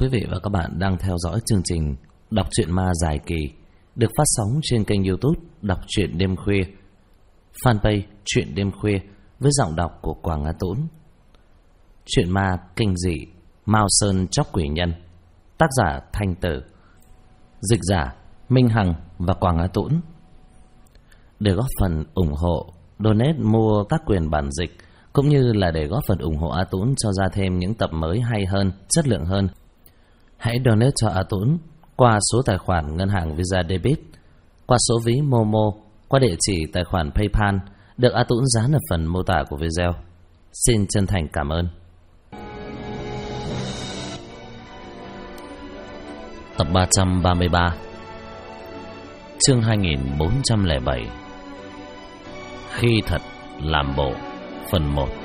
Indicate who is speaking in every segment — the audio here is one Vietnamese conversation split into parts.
Speaker 1: Quý vị và các bạn đang theo dõi chương trình Đọc truyện ma dài kỳ được phát sóng trên kênh YouTube Đọc truyện đêm khuya, fanpage Truyện đêm khuya với giọng đọc của Quảng Á Tũng. Truyện ma kinh dị Mao Sơn Chóc Quỷ Nhân, tác giả Thanh Tử, dịch giả Minh Hằng và Quảng Á Tũng. Để góp phần ủng hộ, donate mua các quyền bản dịch cũng như là để góp phần ủng hộ A Tũng cho ra thêm những tập mới hay hơn, chất lượng hơn, hãy donate cho A Tũng qua số tài khoản ngân hàng Visa Debit, qua số ví Momo, qua địa chỉ tài khoản PayPal được A Tũng dán ở phần mô tả của video. Xin chân thành cảm ơn. Tập 333, chương 2407, Khi thật làm bộ, phần 1.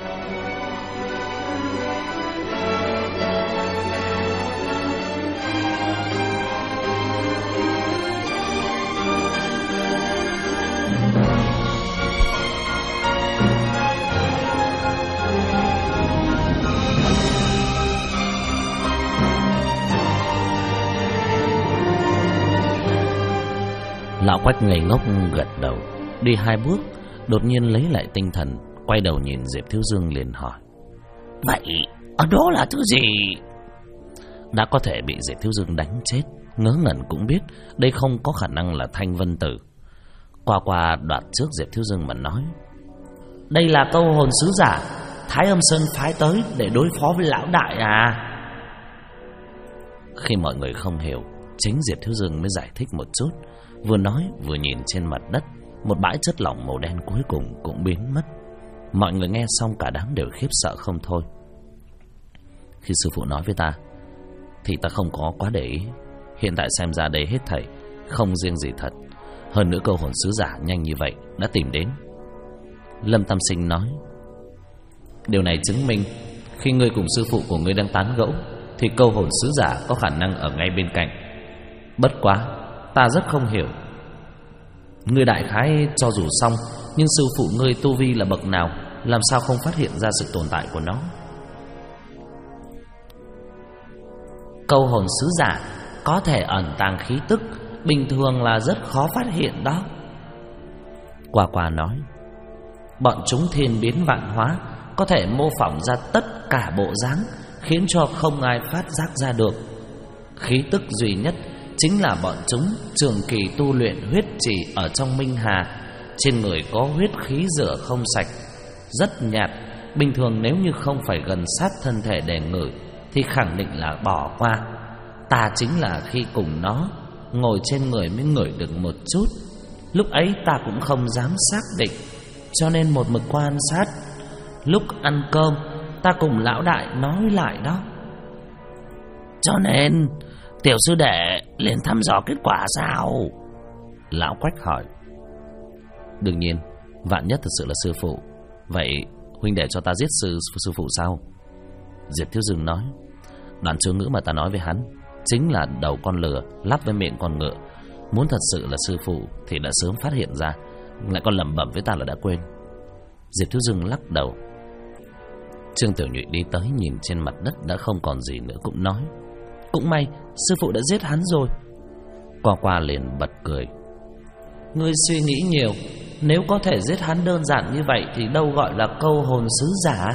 Speaker 1: Lão Quách ngây ngốc gật đầu, đi 2 bước, đột nhiên lấy lại tinh thần, quay đầu nhìn Diệp Thiếu Dương liền hỏi: "Vậy ở đó là thứ gì?" Đã có thể bị Diệp Thiếu Dương đánh chết, ngớ ngẩn cũng biết đây không có khả năng là Thanh Vân Tử. Qua đoạt trước Diệp Thiếu Dương mà nói: "Đây là câu hồn sứ giả Thái Âm Sơn phái tới để đối phó với lão đại à?" Khi mọi người không hiểu, chính Diệp Thiếu Dương mới giải thích một chút. Vừa nói vừa nhìn trên mặt đất, một bãi chất lỏng màu đen cuối cùng cũng biến mất. Mọi người nghe xong cả đám đều khiếp sợ không thôi. Khi sư phụ nói với ta thì ta không có quá để ý. Hiện tại xem ra đây hết thảy không riêng gì thật. Hơn nữa câu hồn sứ giả nhanh như vậy đã tìm đến. Lâm Tam Sinh nói: "Điều này chứng minh khi ngươi cùng sư phụ của ngươi đang tán gẫu thì câu hồn sứ giả có khả năng ở ngay bên cạnh. Bất quá ta rất không hiểu, ngươi đại khái cho dù xong, nhưng sư phụ ngươi tu vi là bậc nào, làm sao không phát hiện ra sự tồn tại của nó?" "Câu hồn sứ giả có thể ẩn tàng khí tức, bình thường là rất khó phát hiện đó." Qua nói: "Bọn chúng thiên biến vạn hóa, có thể mô phỏng ra tất cả bộ dáng, khiến cho không ai phát giác ra được. Khí tức duy nhất chính là bọn chúng trường kỳ tu luyện huyết trì ở trong Minh Hà, trên người có huyết khí rửa không sạch, rất nhạt. Bình thường nếu như không phải gần sát thân thể để ngửi thì khẳng định là bỏ qua. Ta chính là khi cùng nó ngồi trên người mới ngửi được một chút. Lúc ấy ta cũng không dám xác định, cho nên một mực quan sát. Lúc ăn cơm ta cùng lão đại nói lại đó. Cho nên tiểu sư đệ liền thăm dò kết quả sao?" Lão Quách hỏi. "Đương nhiên, vạn nhất thật sự là sư phụ. Vậy huynh đệ cho ta giết sư phụ sao?" Diệp Thiếu Dương nói: "Đoạn chú ngữ mà ta nói với hắn chính là đầu con lừa lắp với miệng con ngựa. Muốn thật sự là sư phụ thì đã sớm phát hiện ra, lại còn lẩm bẩm với ta là đã quên." Diệp Thiếu Dương lắc đầu. Trương Tiểu Nhụy đi tới nhìn trên mặt đất đã không còn gì nữa cũng nói: "Cũng may sư phụ đã giết hắn rồi." Qua liền bật cười: "Ngươi suy nghĩ nhiều, nếu có thể giết hắn đơn giản như vậy thì đâu gọi là câu hồn sứ giả."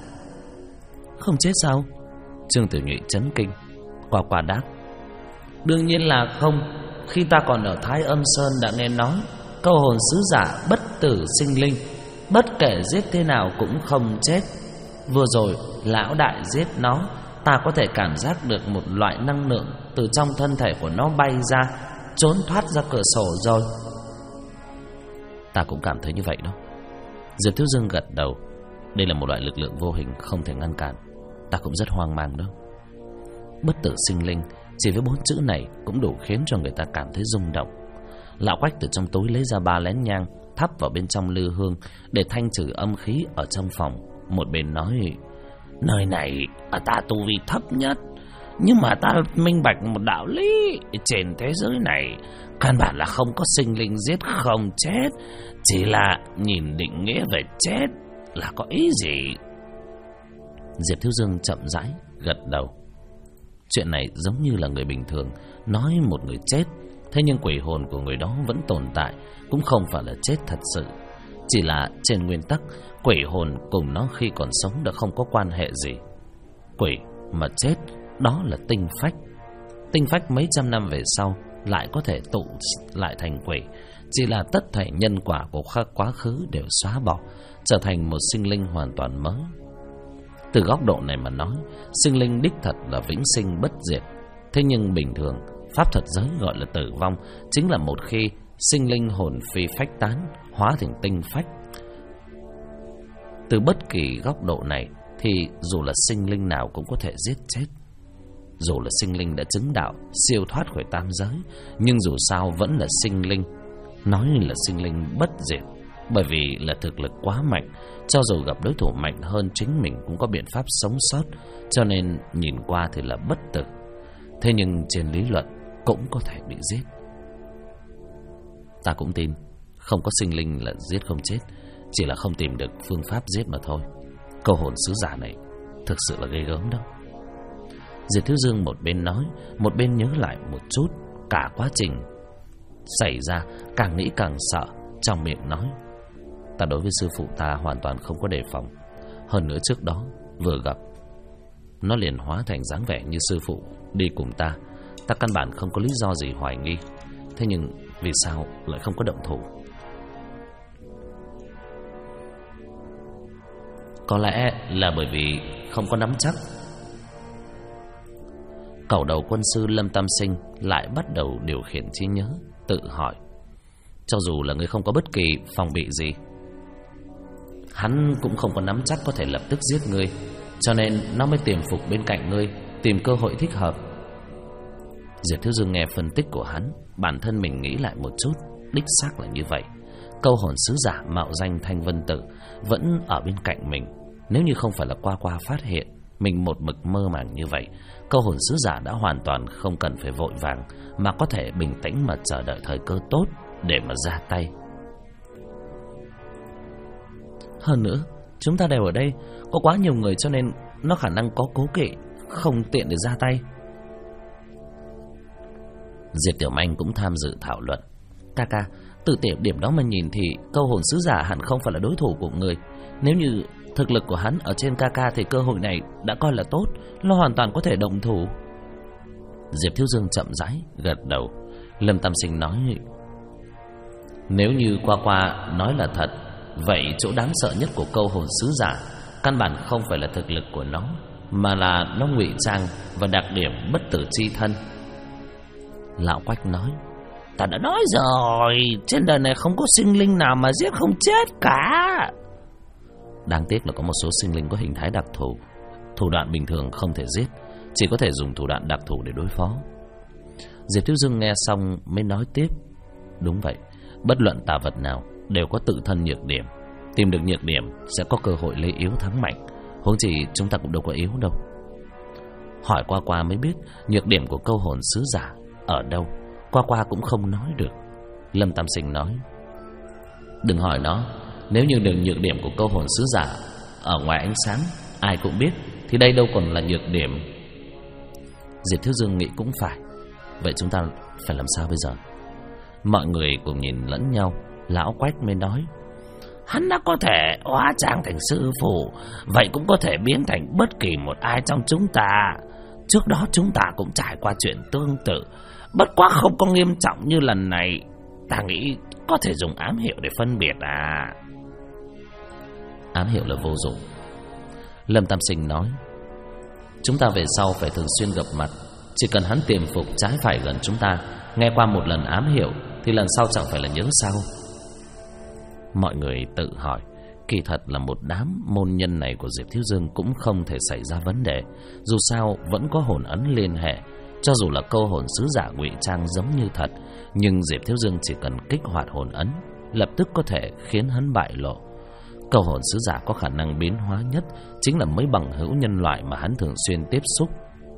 Speaker 1: "Không chết sao?" Trương Tiểu Nhụy chấn kinh. Qua đáp: "Đương nhiên là không. Khi ta còn ở Thái Âm Sơn đã nghe nói câu hồn sứ giả bất tử sinh linh, bất kể giết thế nào cũng không chết. Vừa rồi lão đại giết nó, ta có thể cảm giác được một loại năng lượng từ trong thân thể của nó bay ra, trốn thoát ra cửa sổ rồi." "Ta cũng cảm thấy như vậy đó." Diệp Thiếu Dương gật đầu. Đây là một loại lực lượng vô hình không thể ngăn cản. Ta cũng rất hoang mang đó. Bất tử sinh linh, chỉ với 4 chữ này cũng đủ khiến cho người ta cảm thấy rung động. Lão Quách từ trong túi lấy ra 3 lén nhang, thắp vào bên trong lư hương để thanh trừ âm khí ở trong phòng. Một bên nói: "Nơi này ta tu vi thấp nhất, nhưng mà ta minh bạch một đạo lý. Trên thế giới này căn bản là không có sinh linh giết không chết, chỉ là nhìn định nghĩa về chết là có ý gì?" Diệp Thiếu Dương chậm rãi gật đầu. Chuyện này giống như là người bình thường nói một người chết, thế nhưng quỷ hồn của người đó vẫn tồn tại, cũng không phải là chết thật sự. Chỉ là trên nguyên tắc, quỷ hồn cùng nó khi còn sống đã không có quan hệ gì. Quỷ mà chết, đó là tinh phách. Tinh phách mấy trăm năm về sau lại có thể tụ lại thành quỷ. Chỉ là tất thảy nhân quả của quá khứ đều xóa bỏ, trở thành một sinh linh hoàn toàn mới. Từ góc độ này mà nói, sinh linh đích thật là vĩnh sinh bất diệt. Thế nhưng bình thường, pháp thuật giới gọi là tử vong chính là một khi sinh linh hồn phi phách tán, hóa thành tinh phách. Từ bất kỳ góc độ này thì dù là sinh linh nào cũng có thể giết chết. Dù là sinh linh đã chứng đạo, siêu thoát khỏi tam giới, nhưng dù sao vẫn là sinh linh. Nói là sinh linh bất diệt, bởi vì là thực lực quá mạnh, cho dù gặp đối thủ mạnh hơn chính mình cũng có biện pháp sống sót, cho nên nhìn qua thì là bất tử. Thế nhưng trên lý luận cũng có thể bị giết. Ta cũng tin không có sinh linh là giết không chết, chỉ là không tìm được phương pháp giết mà thôi. Câu hồn sứ giả này thực sự là ghê gớm đâu. Diệp Thiếu Dương một bên nói, một bên nhớ lại một chút cả quá trình xảy ra, càng nghĩ càng sợ, trong miệng nói: ta đối với sư phụ ta hoàn toàn không có đề phòng. Hơn nữa trước đó vừa gặp, nó liền hóa thành dáng vẻ như sư phụ đi cùng ta. Ta căn bản không có lý do gì hoài nghi. Thế nhưng vì sao lại không có động thủ? Có lẽ là bởi vì không có nắm chắc. Cẩu đầu quân sư Lâm Tam Sinh lại bắt đầu điều khiển trí nhớ, tự hỏi: cho dù là người không có bất kỳ phòng bị gì, hắn cũng không có nắm chắc có thể lập tức giết ngươi, cho nên nó mới tiềm phục bên cạnh ngươi, tìm cơ hội thích hợp. Diệp Thiếu Dương nghe phân tích của hắn, bản thân mình nghĩ lại một chút, đích xác là như vậy. Câu hồn sứ giả mạo danh Thanh Vân Tử vẫn ở bên cạnh mình. Nếu như không phải là qua phát hiện mình một mực mơ màng như vậy, câu hồn sứ giả đã hoàn toàn không cần phải vội vàng, mà có thể bình tĩnh mà chờ đợi thời cơ tốt để mà ra tay. Hơn nữa, chúng ta đều ở đây, có quá nhiều người cho nên nó khả năng có cố kỵ, không tiện để ra tay. Diệp Tiểu Manh cũng tham dự thảo luận. Ca, từ điểm đó mà nhìn thì câu hồn sứ giả hẳn không phải là đối thủ của người. Nếu như thực lực của hắn ở trên ca thì cơ hội này đã coi là tốt, nó hoàn toàn có thể động thủ. Diệp Thiếu Dương chậm rãi gật đầu. Lâm Tam Sinh nói: nếu như qua nói là thật, vậy chỗ đáng sợ nhất của câu hồn sứ giả căn bản không phải là thực lực của nó, mà là nó ngụy trang và đặc điểm bất tử chi thân. Lão Quách nói: ta đã nói rồi, trên đời này không có sinh linh nào mà giết không chết cả. Đáng tiếc là có một số sinh linh có hình thái đặc thù, thủ đoạn bình thường không thể giết, chỉ có thể dùng thủ đoạn đặc thù để đối phó. Diệp Thiếu Dương nghe xong mới nói tiếp: đúng vậy, bất luận tà vật nào đều có tự thân nhược điểm, tìm được nhược điểm sẽ có cơ hội lấy yếu thắng mạnh. Huống chi chúng ta cũng đâu có yếu đâu. Hỏi qua mới biết nhược điểm của câu hồn sứ giả ở đâu, qua cũng không nói được. Lâm Tam Sinh nói: đừng hỏi nó, nếu như đường nhược điểm của câu hồn sứ giả ở ngoài ánh sáng ai cũng biết, thì đây đâu còn là nhược điểm. Diệp Thiếu Dương nghĩ cũng phải. Vậy chúng ta phải làm sao bây giờ? Mọi người cùng nhìn lẫn nhau. Lão Quách mới nói: hắn đã có thể hóa trang thành sư phụ, vậy cũng có thể biến thành bất kỳ một ai trong chúng ta. Trước đó chúng ta cũng trải qua chuyện tương tự, bất quá không có nghiêm trọng như lần này. Ta nghĩ có thể dùng ám hiệu để phân biệt à? Ám hiệu là vô dụng. Lâm Tam Sinh nói: chúng ta về sau phải thường xuyên gặp mặt. Chỉ cần hắn tiềm phục trái phải gần chúng ta, nghe qua một lần ám hiệu thì lần sau chẳng phải là nhớ sao? Mọi người tự hỏi, kỳ thật là một đám môn nhân này của Diệp Thiếu Dương cũng không thể xảy ra vấn đề. Dù sao vẫn có hồn ấn liên hệ. Cho dù là câu hồn sứ giả ngụy trang giống như thật, nhưng Diệp Thiếu Dương chỉ cần kích hoạt hồn ấn, lập tức có thể khiến hắn bại lộ. Câu hồn sứ giả có khả năng biến hóa nhất chính là mấy bằng hữu nhân loại mà hắn thường xuyên tiếp xúc.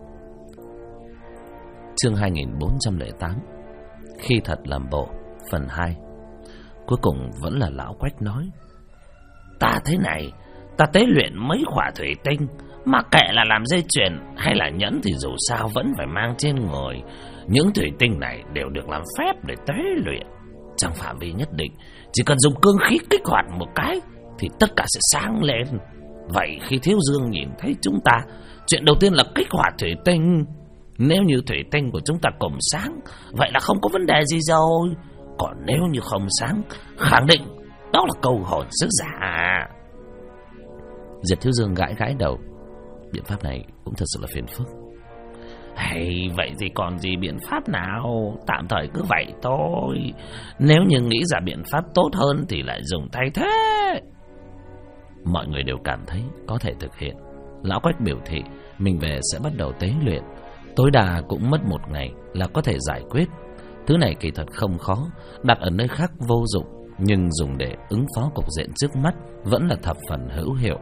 Speaker 1: Chương 2408 Khi thật làm bộ, phần 2. Cuối cùng vẫn là Lão Quách nói: ta thế này, ta tế luyện mấy khỏa thủy tinh,
Speaker 2: Mà kệ là làm dây chuyền hay là nhẫn thì dù sao vẫn phải mang trên người. Những thủy tinh này đều được làm phép để tế luyện. Trong phạm vi nhất định, chỉ cần dùng cương khí kích hoạt một cái thì tất cả sẽ sáng lên. Vậy khi Thiếu Dương nhìn thấy chúng ta, chuyện đầu tiên là kích hoạt thủy tinh. Nếu như thủy tinh của chúng ta cùng sáng, vậy là không có vấn đề gì rồi. Còn nếu như không sáng, khẳng định đó là câu hồn sứ giả.
Speaker 1: Diệp Thiếu Dương gãi gãi đầu. Biện pháp này cũng thật sự là phiền phức.
Speaker 2: Hay vậy thì còn gì biện pháp nào, tạm thời cứ vậy thôi. Nếu như nghĩ ra biện pháp tốt hơn thì lại dùng thay thế.
Speaker 1: Mọi người đều cảm thấy có thể thực hiện. Lão Quách biểu thị mình về sẽ bắt đầu tế luyện. Tối đa cũng mất 1 ngày là có thể giải quyết. Thứ này kỳ thật không khó, đặt ở nơi khác vô dụng, nhưng dùng để ứng phó cục diện trước mắt vẫn là thập phần hữu hiệu.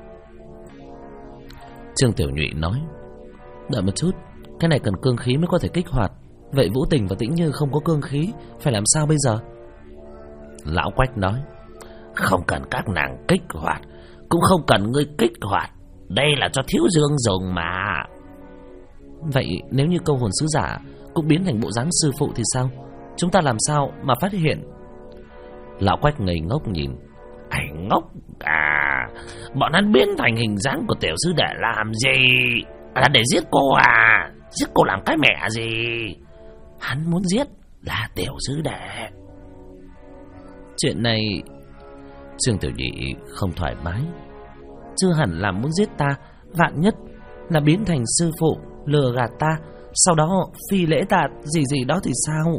Speaker 1: Trương Tiểu Nhụy nói: đợi một chút, cái này cần cương khí mới có thể kích hoạt. Vậy Vũ Tình và Tĩnh Như không có cương khí, phải làm sao bây giờ?
Speaker 2: Lão Quách nói: không cần các nàng kích hoạt, cũng không cần ngươi kích hoạt. Đây là cho Thiếu Dương dùng mà.
Speaker 1: Vậy nếu như câu hồn sứ giả cũng biến thành bộ dáng sư phụ thì sao? Chúng ta làm sao mà phát hiện?
Speaker 2: Lão Quách ngây ngốc nhìn. Anh ngốc à? Bọn hắn biến thành hình dáng của tiểu sư đệ làm gì? Là để giết cô à? Giết cô làm cái mẹ gì? Hắn muốn giết là tiểu sư đệ.
Speaker 1: Chuyện này Trương Tiểu Nhị không thoải mái. Chưa hẳn là muốn giết ta, vạn nhất là biến thành sư phụ lừa gạt ta, sau đó phi lễ ta gì đó thì sao?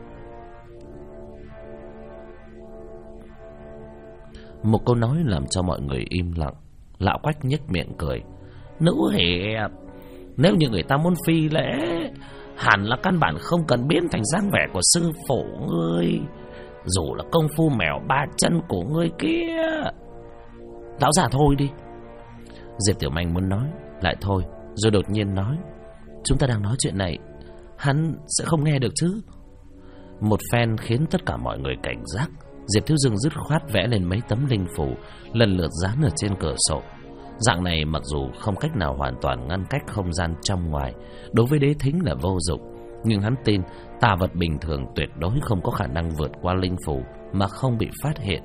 Speaker 1: Một câu nói làm cho mọi người im lặng. Lão Quách nhếch miệng cười:
Speaker 2: nữ hiệp, nếu như người ta muốn phi lễ, hẳn là căn bản không cần biến thành dáng vẻ của sư phụ ngươi, dù là công phu mèo 3 chân của ngươi kia.
Speaker 1: Lão già thôi đi. Diệp Tiểu Manh muốn nói lại thôi, rồi đột nhiên nói: chúng ta đang nói chuyện này, hắn sẽ không nghe được chứ? Một phen khiến tất cả mọi người cảnh giác. Diệp Thiếu Dương dứt khoát vẽ lên mấy tấm linh phù, lần lượt dán ở trên cửa sổ. Dạng này mặc dù không cách nào hoàn toàn ngăn cách không gian trong ngoài, đối với Đế Thính là vô dụng, nhưng hắn tin tà vật bình thường tuyệt đối không có khả năng vượt qua linh phù mà không bị phát hiện.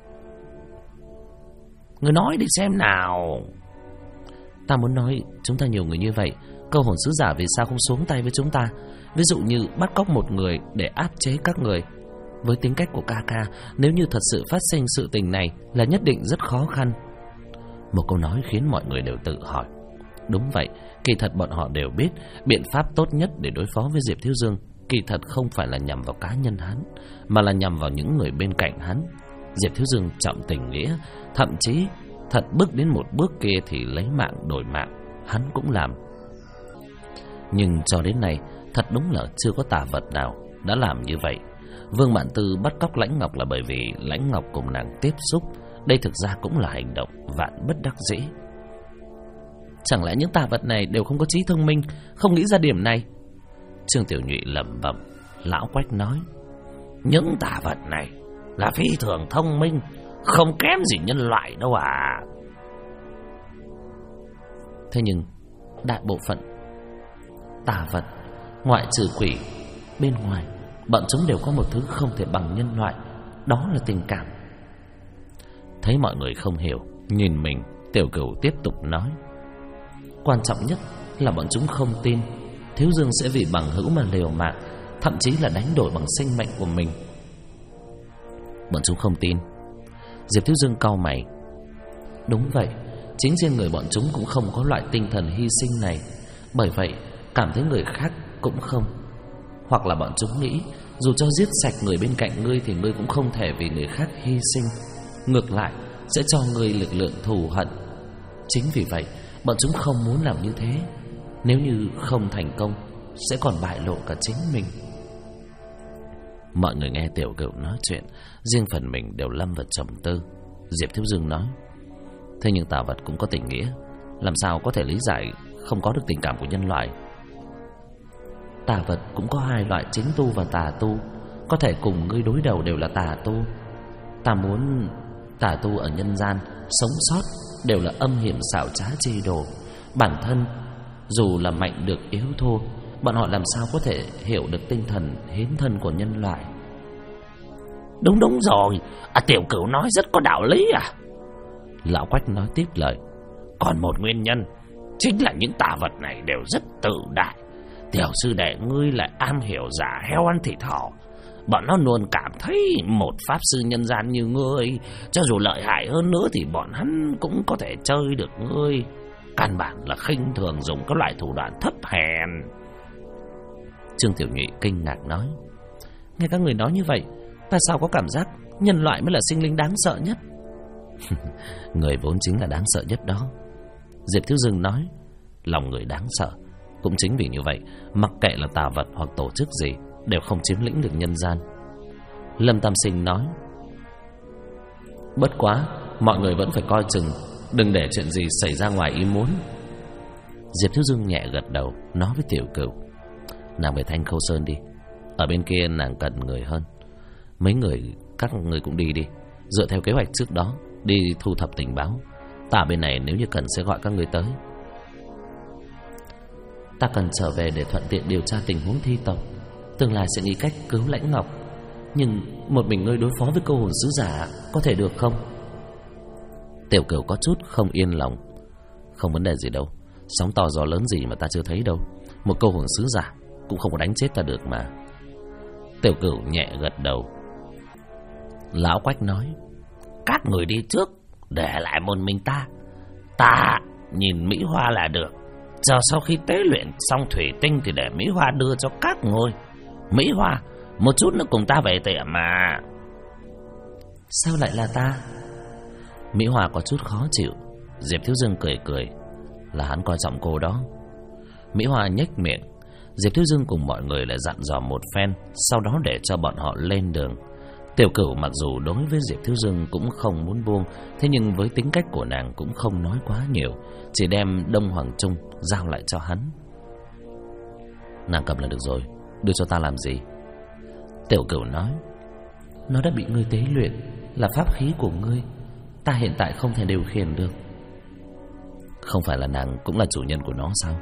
Speaker 2: Người nói đi xem nào.
Speaker 1: Ta muốn nói, chúng ta nhiều người như vậy, câu hồn sứ giả vì sao không xuống tay với chúng ta? Ví dụ như bắt cóc một người để áp chế các người. Với tính cách của ca ca, nếu như thật sự phát sinh sự tình này là nhất định rất khó khăn. Một câu nói khiến mọi người đều tự hỏi. Đúng vậy, kỳ thật bọn họ đều biết biện pháp tốt nhất để đối phó với Diệp Thiếu Dương kỳ thật không phải là nhằm vào cá nhân hắn, mà là nhằm vào những người bên cạnh hắn. Diệp Thiếu Dương trọng tình nghĩa, thậm chí thật bước đến một bước kia thì lấy mạng đổi mạng, hắn cũng làm. Nhưng cho đến nay, thật đúng là chưa có tà vật nào đã làm như vậy. Vương Mạn Tư bắt cóc Lãnh Ngọc là bởi vì Lãnh Ngọc cùng nàng tiếp xúc. Đây thực ra cũng là hành động vạn bất đắc dĩ. Chẳng lẽ những tà vật này đều không có trí thông minh, không nghĩ ra điểm này? Trương Tiểu Nhụy lẩm bẩm. Lão Quách nói:
Speaker 2: những tà vật này là phi thường thông minh, không kém gì nhân loại đâu à.
Speaker 1: Thế nhưng đại bộ phận tà vật, ngoại trừ quỷ, bên ngoài bọn chúng đều có một thứ không thể bằng nhân loại, đó là tình cảm. Thấy mọi người không hiểu, nhìn mình, Tiểu Cửu tiếp tục nói: quan trọng nhất là bọn chúng không tin Thiếu Dương sẽ vì bằng hữu mà liều mạng, thậm chí là đánh đổi bằng sinh mệnh của mình. Bọn chúng không tin. Diệp Thiếu Dương cau mày. Đúng vậy, chính riêng người bọn chúng cũng không có loại tinh thần hy sinh này, bởi vậy cảm thấy người khác cũng không. Hoặc là bọn chúng nghĩ dù cho giết sạch người bên cạnh ngươi thì ngươi cũng không thể vì người khác hy sinh, ngược lại sẽ cho ngươi lực lượng thù hận. Chính vì vậy bọn chúng không muốn làm như thế. Nếu như không thành công sẽ còn bại lộ cả chính mình. Mọi người nghe Tiểu Cửu nói chuyện, riêng phần mình đều lâm vào trầm tư. Diệp Thiếu Dương nói: thế nhưng tà vật cũng có tình nghĩa, làm sao có thể lý giải không có được tình cảm của nhân loại? Tà vật cũng có hai loại, chính tu và tà tu. Có thể cùng ngươi đối đầu đều là tà tu. Ta muốn tà tu ở nhân gian sống sót đều là âm hiểm xảo trá chi đồ, Bản thân dù là mạnh được yếu thua, bọn họ làm sao có thể hiểu được tinh thần hiến thân của nhân loại.
Speaker 2: Đúng rồi, Tiểu Cửu nói rất có đạo lý à.
Speaker 1: Lão Quách nói tiếp lời.
Speaker 2: Còn một nguyên nhân chính là những tà vật này đều rất tự đại. Tiểu sư đệ ngươi lại am hiểu giả heo ăn thịt thỏ. Bọn nó luôn cảm thấy một pháp sư nhân gian như ngươi, cho dù lợi hại hơn nữa thì bọn hắn cũng có thể chơi được ngươi. Căn bản là khinh thường dùng các loại thủ đoạn thấp hèn.
Speaker 1: Trương Tiểu Nhụy kinh ngạc nói. Nghe các người nói như vậy, ta sao có cảm giác nhân loại mới là sinh linh đáng sợ nhất? Người vốn chính là đáng sợ nhất đó, Diệp Thiếu Dương nói. Lòng người đáng sợ. Cũng chính vì như vậy, mặc kệ là tà vật hoặc tổ chức gì đều không chiếm lĩnh được nhân gian. Lâm Tam Sinh nói. Bất quá, mọi người vẫn phải coi chừng, đừng để chuyện gì xảy ra ngoài ý muốn. Diệp Thiếu Dương nhẹ gật đầu, nói với Tiểu Cửu. Nàng về Thanh Khâu Sơn đi, ở bên kia nàng cần người hơn. Mấy người, các người cũng đi đi, dựa theo kế hoạch trước đó, đi thu thập tình báo. Ta bên này nếu như cần sẽ gọi các người tới. Ta cần trở về để thuận tiện điều tra tình huống thi tộc, tương lai sẽ nghĩ cách cứu Lãnh Ngọc. Nhưng một mình ngươi đối phó với câu hồn sứ giả có thể được không? Tiểu Cửu có chút không yên lòng. Không vấn đề gì đâu, sóng to gió lớn gì mà ta chưa thấy đâu. Một câu hồn sứ giả cũng không có đánh chết ta được mà. Tiểu Cửu nhẹ gật đầu. Lão Quách nói.
Speaker 2: Các người đi trước, để lại một mình ta. Ta nhìn Mỹ Hoa là được. Giờ sau khi tế luyện xong thủy tinh thì để Mỹ Hoa đưa cho các người. Mỹ Hoa, một chút nữa cùng ta về tiệm mà.
Speaker 1: Sao lại là ta? Mỹ Hoa có chút khó chịu. Diệp Thiếu Dương cười cười. Là hắn coi trọng cô đó. Mỹ Hoa nhếch miệng. Diệp Thiếu Dương cùng mọi người lại dặn dò một phen, sau đó để cho bọn họ lên đường. Tiểu Cửu mặc dù đối với Diệp Thiếu Dương cũng không muốn buông, thế nhưng với tính cách của nàng cũng không nói quá nhiều, chỉ đem Đông Hoàng Trung giao lại cho hắn. Nàng cầm là được rồi, đưa cho ta làm gì? Tiểu Cửu nói. Nó đã bị ngươi tế luyện, là pháp khí của ngươi, ta hiện tại không thể điều khiển được. Không phải là nàng cũng là chủ nhân của nó sao?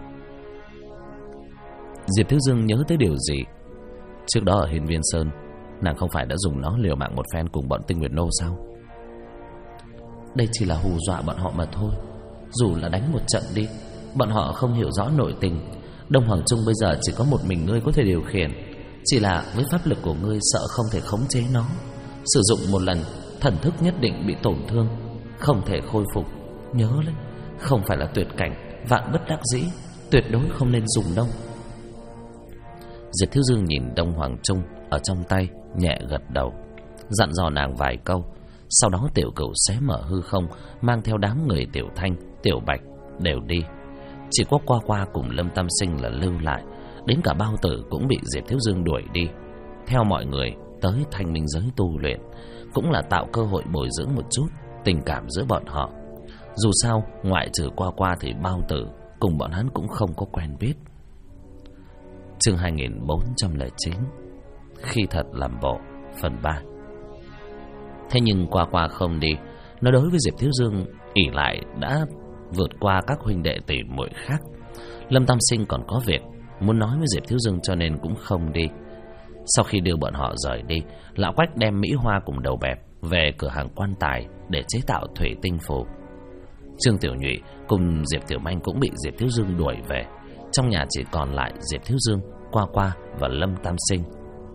Speaker 1: Diệp Thiếu Dương nhớ tới điều gì. Trước đó ở Hiên Viên Sơn, nàng không phải đã dùng nó liều mạng một phen cùng bọn Tinh Nguyệt Nô sao? Đây chỉ là hù dọa bọn họ mà thôi. Dù là đánh một trận đi, bọn họ không hiểu rõ nội tình. Đông Hoàng Trung bây giờ chỉ có một mình ngươi có thể điều khiển. Chỉ là với pháp lực của ngươi sợ không thể khống chế nó. Sử dụng một lần, thần thức nhất định bị tổn thương, không thể khôi phục. Nhớ lấy, không phải là tuyệt cảnh, vạn bất đắc dĩ, tuyệt đối không nên dùng đâu. Diệp Thiếu Dương nhìn Đông Hoàng Trung ở trong tay, nhẹ gật đầu, dặn dò nàng vài câu. Sau đó Tiểu Cửu xé mở hư không, mang theo đám người Tiểu Thanh, Tiểu Bạch đều đi. Chỉ có Qua Qua cùng Lâm Tam Sinh là lưu lại. Đến cả Bao Tử cũng bị Diệp Thiếu Dương đuổi đi, theo mọi người tới Thanh Minh giới tu luyện, cũng là tạo cơ hội bồi dưỡng một chút tình cảm giữa bọn họ. Dù sao, ngoại trừ Qua Qua thì Bao Tử cùng bọn hắn cũng không có quen biết. Chương 2409 Khi thật làm bộ, phần 3. Thế nhưng Qua Qua không đi. Nó đối với Diệp Thiếu Dương ỷ lại đã vượt qua các huynh đệ tỷ muội khác. Lâm Tam Sinh còn có việc muốn nói với Diệp Thiếu Dương cho nên cũng không đi. Sau khi đưa bọn họ rời đi, Lão Quách đem Mỹ Hoa cùng Đầu Bẹp về cửa hàng quan tài để chế tạo thủy tinh phù. Trương Tiểu Nhụy cùng Diệp Tiểu Manh cũng bị Diệp Thiếu Dương đuổi về. Trong nhà chỉ còn lại Diệp Thiếu Dương, Qua Qua và Lâm Tam Sinh.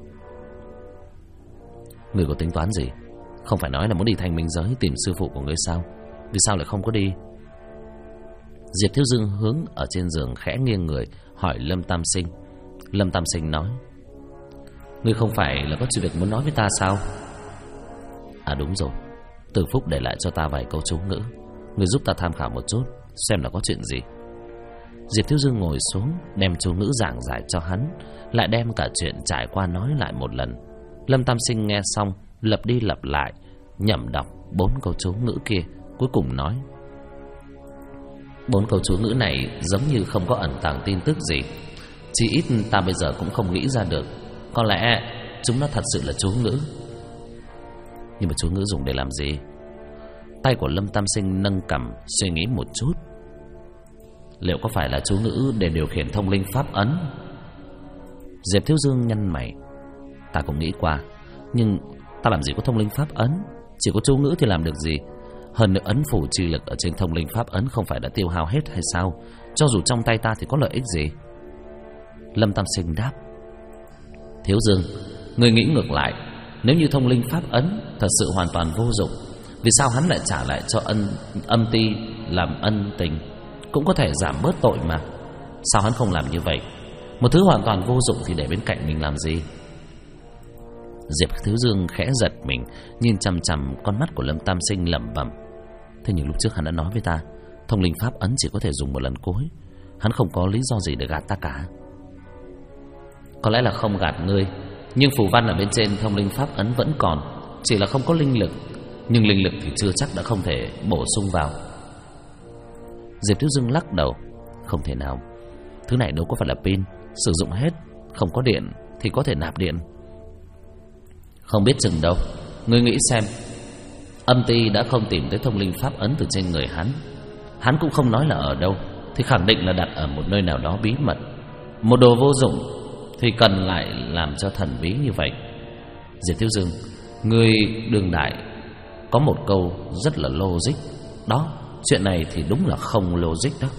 Speaker 1: Người có tính toán gì? Không phải nói là muốn đi Thanh Minh giới tìm sư phụ của ngươi sao? Vì sao lại không có đi? Diệp Thiếu Dương hướng ở trên giường khẽ nghiêng người hỏi Lâm Tam Sinh. Lâm Tam Sinh nói. Ngươi không phải là có chuyện việc muốn nói với ta sao? À đúng rồi, Từ Phúc để lại cho ta vài câu chú ngữ, ngươi giúp ta tham khảo một chút, xem là có chuyện gì. Diệp Thiếu Dương ngồi xuống, đem chú ngữ giảng giải cho hắn, lại đem cả chuyện trải qua nói lại một lần. Lâm Tam Sinh nghe xong, lặp đi lặp lại nhẩm đọc 4 câu chú ngữ kia, cuối cùng nói. 4 câu chú ngữ này giống như không có ẩn tàng tin tức gì, chỉ ít ta bây giờ cũng không nghĩ ra được. Có lẽ chúng nó thật sự là chú ngữ. Nhưng mà chú ngữ dùng để làm gì? Tay của Lâm Tam Sinh nâng cằm suy nghĩ một chút. Liệu có phải là chú ngữ để điều khiển thông linh pháp ấn? Diệp Thiếu Dương nhăn mày. Ta cũng nghĩ qua, nhưng ta làm gì có thông linh pháp ấn, chỉ có chú ngữ thì làm được gì? Hơn nữa ấn phủ chi lực ở trên thông linh pháp ấn không phải đã tiêu hao hết hay sao? Cho dù trong tay ta thì có lợi ích gì? Lâm Tam Sinh đáp. Thiếu Dương, ngươi nghĩ ngược lại, nếu như thông linh pháp ấn thật sự hoàn toàn vô dụng, vì sao hắn lại trả lại cho âm ty làm ân tình? Cũng có thể giảm bớt tội mà. Sao hắn không làm như vậy? Một thứ hoàn toàn vô dụng thì để bên cạnh mình làm gì? Diệp Thiếu Dương khẽ giật mình, nhìn chằm chằm con mắt của Lâm Tam Sinh lẩm bẩm. Thế nhưng lúc trước hắn đã nói với ta, thông linh pháp ấn chỉ có thể dùng một lần cuối. Hắn không có lý do gì để gạt ta cả. Có lẽ là không gạt ngươi, nhưng phù văn ở bên trên thông linh pháp ấn vẫn còn, chỉ là không có linh lực. Nhưng linh lực thì chưa chắc đã không thể bổ sung vào. Diệp Thiếu Dương lắc đầu. Không thể nào, thứ này đâu có phải là pin, sử dụng hết, không có điện thì có thể nạp điện. Không biết chừng đâu. Ngươi nghĩ xem, âm ty đã không tìm tới thông linh pháp ấn từ trên người hắn, hắn cũng không nói là ở đâu, thì khẳng định là đặt ở một nơi nào đó bí mật. Một đồ vô dụng thì cần lại làm cho thần bí như vậy. Diệp Thiếu Dương, ngươi đương đại có một câu rất là logic đó. Chuyện này thì đúng là không logic đó.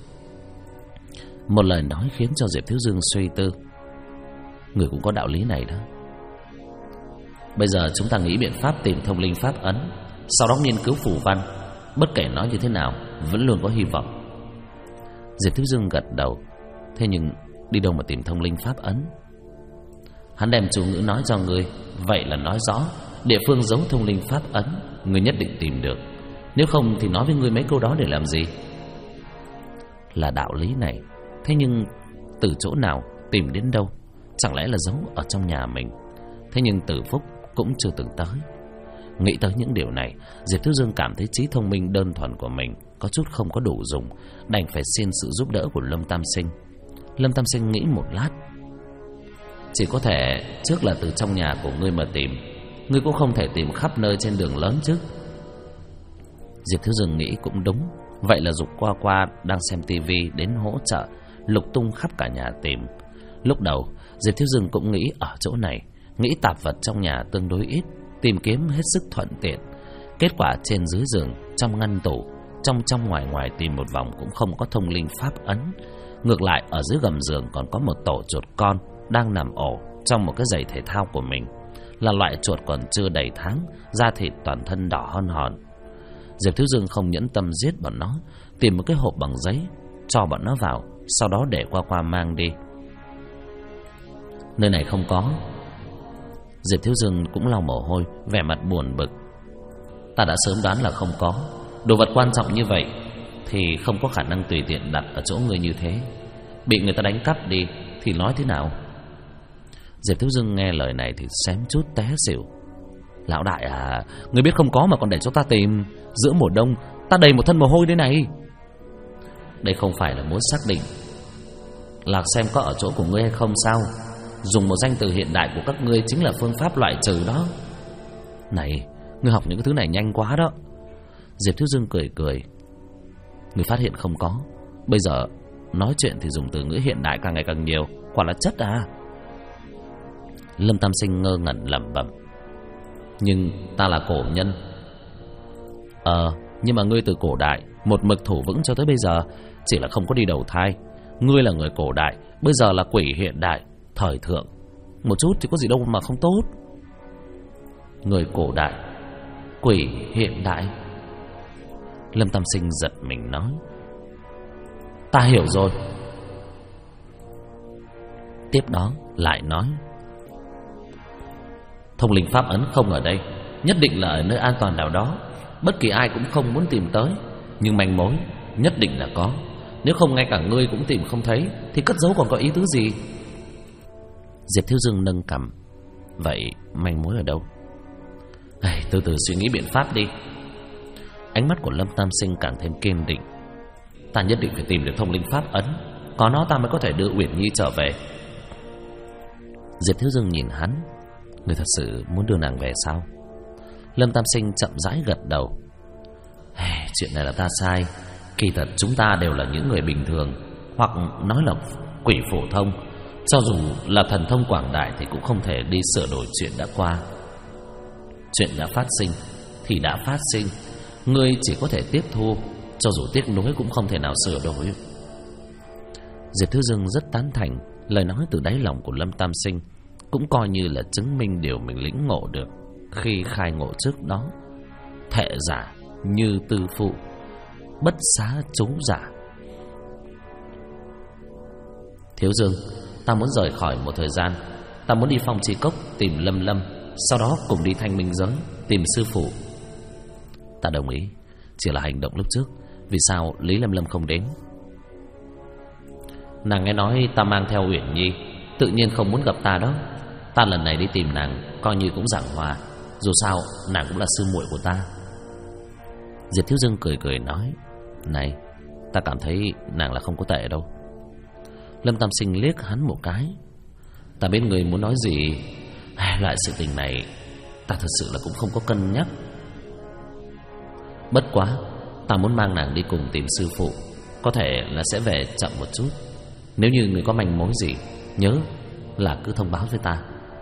Speaker 1: Một lời nói khiến cho Diệp Thiếu Dương suy tư. Người cũng có đạo lý này đó. Bây giờ chúng ta nghĩ biện pháp tìm thông linh pháp ấn, sau đó nghiên cứu phù văn. Bất kể nói như thế nào, vẫn luôn có hy vọng. Diệp Thiếu Dương gật đầu. Thế nhưng đi đâu mà tìm thông linh pháp ấn? Hắn đem chú ngữ nói cho ngươi, vậy là nói rõ địa phương giấu thông linh pháp ấn ngươi nhất định tìm được. Nếu không thì nói với ngươi mấy câu đó để làm gì? Là đạo lý này. Thế nhưng từ chỗ nào tìm đến đâu? Chẳng lẽ là giấu ở trong nhà mình? Thế nhưng Từ Phúc cũng chưa từng tới. Nghĩ tới những điều này, Diệp Thiếu Dương cảm thấy trí thông minh đơn thuần của mình có chút không có đủ dùng, đành phải xin sự giúp đỡ của Lâm Tam Sinh. Lâm Tam Sinh nghĩ một lát. Chỉ có thể trước là từ trong nhà của ngươi mà tìm. Ngươi cũng không thể tìm khắp nơi trên đường lớn chứ. Diệp Thiếu Dương nghĩ cũng đúng. Vậy là giục Qua Qua đang xem tivi đến hỗ trợ, lục tung khắp cả nhà tìm. Lúc đầu Diệp Thiếu Dương cũng nghĩ ở chỗ này, nghĩ tạp vật trong nhà tương đối ít, tìm kiếm hết sức thuận tiện. Kết quả trên dưới giường, trong ngăn tủ, trong ngoài ngoài tìm một vòng cũng không có thông linh pháp ấn. Ngược lại ở dưới gầm giường còn có một tổ chuột con đang nằm ổ trong một cái giày thể thao của mình. Là loại chuột còn chưa đầy tháng, da thịt toàn thân đỏ hon hòn. Diệp Thiếu Dương không nhẫn tâm giết bọn nó, tìm một cái hộp bằng giấy, cho bọn nó vào, sau đó để Qua Qua mang đi. Nơi này không có. Diệp Thiếu Dương cũng lau mồ hôi, vẻ mặt buồn bực. Ta đã sớm đoán là không có. Đồ vật quan trọng như vậy thì không có khả năng tùy tiện đặt ở chỗ người như thế. Bị người ta đánh cắp đi thì nói thế nào? Diệp Thiếu Dương nghe lời này thì xém chút té xỉu. Lão đại à, người biết không có mà còn để cho ta tìm. Giữa mùa đông ta đầy một thân mồ hôi đây này. Đây không phải là muốn xác định là xem có ở chỗ của ngươi hay không sao? Dùng một danh từ hiện đại của các ngươi chính là phương pháp loại trừ đó. Này, ngươi học những cái thứ này nhanh quá đó. Diệp Thiếu Dương cười cười. Ngươi phát hiện không có. Bây giờ nói chuyện thì dùng từ ngữ hiện đại càng ngày càng nhiều. Quả là chất à? Lâm Tam Sinh ngơ ngẩn lẩm bẩm. Nhưng ta là cổ nhân. Nhưng mà ngươi từ cổ đại một mực thủ vững cho tới bây giờ, chỉ là không có đi đầu thai. Ngươi là người cổ đại, bây giờ là quỷ hiện đại, thời thượng. Một chút thì có gì đâu mà không tốt. Người cổ đại, quỷ hiện đại. Lâm Tam Sinh giật mình nói. Ta hiểu rồi. Tiếp đó lại nói. Thông linh pháp ấn không ở đây, nhất định là ở nơi an toàn nào đó. Bất kỳ ai cũng không muốn tìm tới, nhưng manh mối nhất định là có. Nếu không ngay cả ngươi cũng tìm không thấy thì cất giấu còn có ý tứ gì? Diệp Thiếu Dương nâng cằm. Vậy manh mối ở đâu? Từ từ suy nghĩ biện pháp đi. Ánh mắt của Lâm Tam Sinh càng thêm kiên định. Ta nhất định phải tìm được thông linh pháp ấn, có nó ta mới có thể đưa Uyển Nhi trở về. Diệp Thiếu Dương nhìn hắn. Người thật sự muốn đưa nàng về sao? Lâm Tam Sinh chậm rãi gật đầu. Chuyện này là ta sai. Kỳ thật chúng ta đều là những người bình thường, hoặc nói là quỷ phổ thông. Cho dù là thần thông quảng đại thì cũng không thể đi sửa đổi chuyện đã qua. Chuyện đã phát sinh thì đã phát sinh, ngươi chỉ có thể tiếp thu, cho dù tiếc nuối cũng không thể nào sửa đổi. Diệp Thiếu Dương rất tán thành lời nói từ đáy lòng của Lâm Tam Sinh, cũng coi như là chứng minh điều mình lĩnh ngộ được khi khai ngộ trước đó. Thệ giả như tư phụ, bất xá chú giả. Thiếu Dương, ta muốn rời khỏi một thời gian. Ta muốn đi Phong Chi Cốc tìm Lâm Lâm, sau đó cùng đi Thanh Minh Giới tìm sư phụ. Ta đồng ý, chỉ là hành động lúc trước, vì sao Lý Lâm Lâm không đến? Nàng nghe nói ta mang theo Uyển Nhi, tự nhiên không muốn gặp ta đó. Ta lần này đi tìm nàng coi như cũng giảng hòa, dù sao nàng cũng là sư muội của ta. Diệp Thiếu Dương cười cười nói, này, ta cảm thấy nàng là không có tệ đâu. Lâm Tam Sinh liếc hắn một cái. Ta biết người muốn nói gì, loại sự tình này ta thật sự là cũng không có cân nhắc. Bất quá ta muốn mang nàng đi cùng tìm sư phụ, có thể là sẽ về chậm một chút. Nếu như người có manh mối gì, nhớ là cứ thông báo với ta.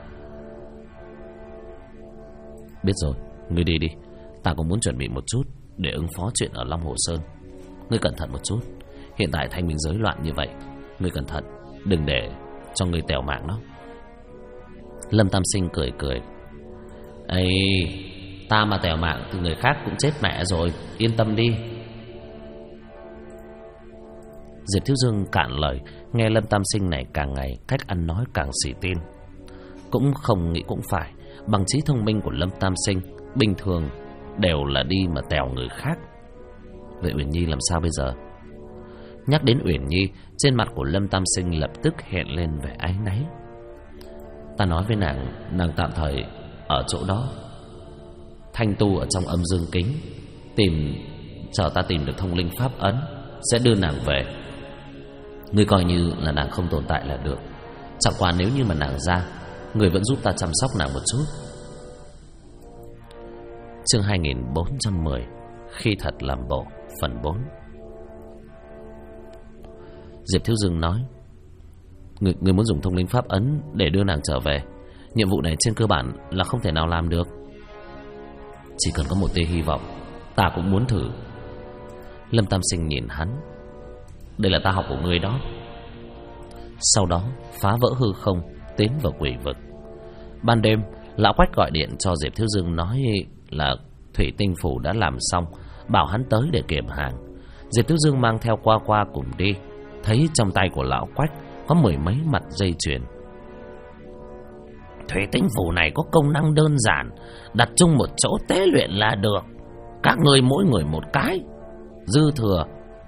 Speaker 1: Biết rồi, ngươi đi đi. Ta cũng muốn chuẩn bị một chút để ứng phó chuyện ở Long Hồ Sơn. Ngươi cẩn thận một chút, hiện tại Thanh Minh Giới loạn như vậy, ngươi cẩn thận, đừng để cho ngươi tèo mạng đó. Lâm Tam Sinh cười cười, ây, ta mà tèo mạng thì người khác cũng chết mẹ rồi, yên tâm đi. Diệp Thiếu Dương cạn lời, nghe Lâm Tam Sinh này càng ngày cách ăn nói càng xỉ tin. Cũng không nghĩ cũng phải, bằng trí thông minh của Lâm Tam Sinh bình thường đều là đi mà tèo người khác. Vậy Uyển Nhi làm sao bây giờ? Nhắc đến Uyển Nhi, trên mặt của Lâm Tam Sinh lập tức hiện lên vẻ áy náy. Ta nói với nàng tạm thời ở chỗ đó thanh tu ở trong âm dương kính, chờ ta tìm được thông linh pháp ấn, sẽ đưa nàng về. Ngươi coi như là nàng không tồn tại là được. Chẳng qua nếu như mà nàng ra, người vẫn giúp ta chăm sóc nàng một chút. Chương 2410, Khi thật làm bộ, phần 4. Diệp Thiếu Dương nói, Người muốn dùng thông linh pháp ấn để đưa nàng trở về. Nhiệm vụ này trên cơ bản là không thể nào làm được. Chỉ cần có một tia hy vọng, ta cũng muốn thử. Lâm Tam Sinh nhìn hắn, đây là ta học của ngươi đó. Sau đó phá vỡ hư không, tiến vào quỷ vực. Ban đêm, Lão Quách gọi điện cho Diệp Thiếu Dương, nói là thủy tinh phủ đã làm xong, bảo hắn tới để kiểm hàng. Diệp Thiếu Dương mang theo qua cùng đi. Thấy trong tay của Lão Quách có 10 mấy mặt dây chuyền.
Speaker 2: Thủy tinh phủ này có công năng đơn giản, đặt chung một chỗ tế luyện là được. Các ngươi mỗi người một cái, dư thừa.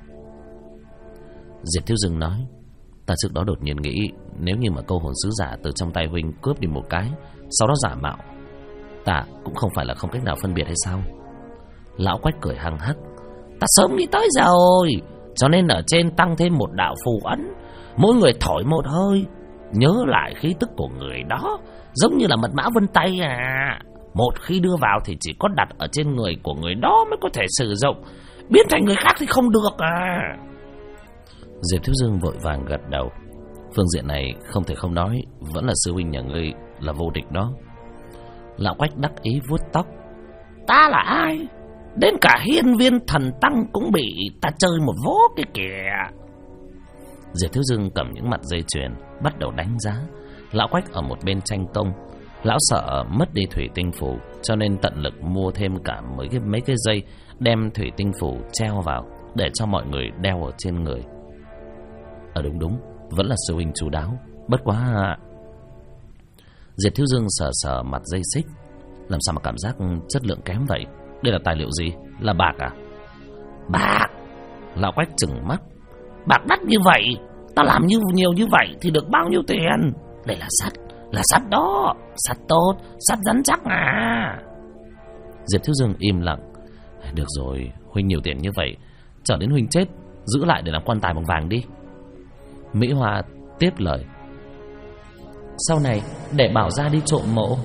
Speaker 1: Diệp Thiếu Dương nói, ta trước đó đột nhiên nghĩ, nếu như mà câu hồn sứ giả từ trong tay huynh cướp đi một cái, sau đó giả mạo, ta cũng không phải là không cách nào phân biệt hay sao?
Speaker 2: Lão Quách cười hăng hắc, ta sớm nghĩ tới rồi, cho nên ở trên tăng thêm một đạo phù ấn, mỗi người thổi một hơi, nhớ lại khí tức của người đó, giống như là mật mã vân tay à. Một khi đưa vào thì chỉ có đặt ở trên người của người đó mới có thể sử dụng, biến thành người khác thì không được à.
Speaker 1: Diệp Thiếu Dương vội vàng gật đầu. Phương diện này không thể không nói, vẫn là sư huynh nhà ngươi là vô địch đó.
Speaker 2: Lão Quách đắc ý vuốt tóc, ta là ai? Đến cả hiên viên thần tăng cũng bị ta chơi một vố cái kìa.
Speaker 1: Diệp Thiếu Dương cầm những mặt dây chuyền bắt đầu đánh giá. Lão Quách ở một bên tranh công. Lão sợ mất đi thủy tinh phủ, cho nên tận lực mua thêm cả mấy cái dây, đem thủy tinh phủ treo vào để cho mọi người đeo ở trên người. Đúng, vẫn là sư huynh chú đáo. Bất quá... Diệp Thiếu Dương sờ mặt dây xích. Làm sao mà cảm giác chất lượng kém vậy? Đây là tài liệu gì? Là bạc à?
Speaker 2: Bạc?
Speaker 1: Lão Quách trừng mắt.
Speaker 2: Bạc đắt như vậy, ta làm nhiều như vậy thì được bao nhiêu tiền? Đây là sắt đó, sắt tốt, sắt rắn chắc à.
Speaker 1: Diệp Thiếu Dương im lặng. Được rồi, huynh nhiều tiền như vậy, chờ đến huynh chết giữ lại để làm quan tài bằng vàng đi. Mỹ Hoa tiếp lời, sau này để bảo ra đi trộm mộ.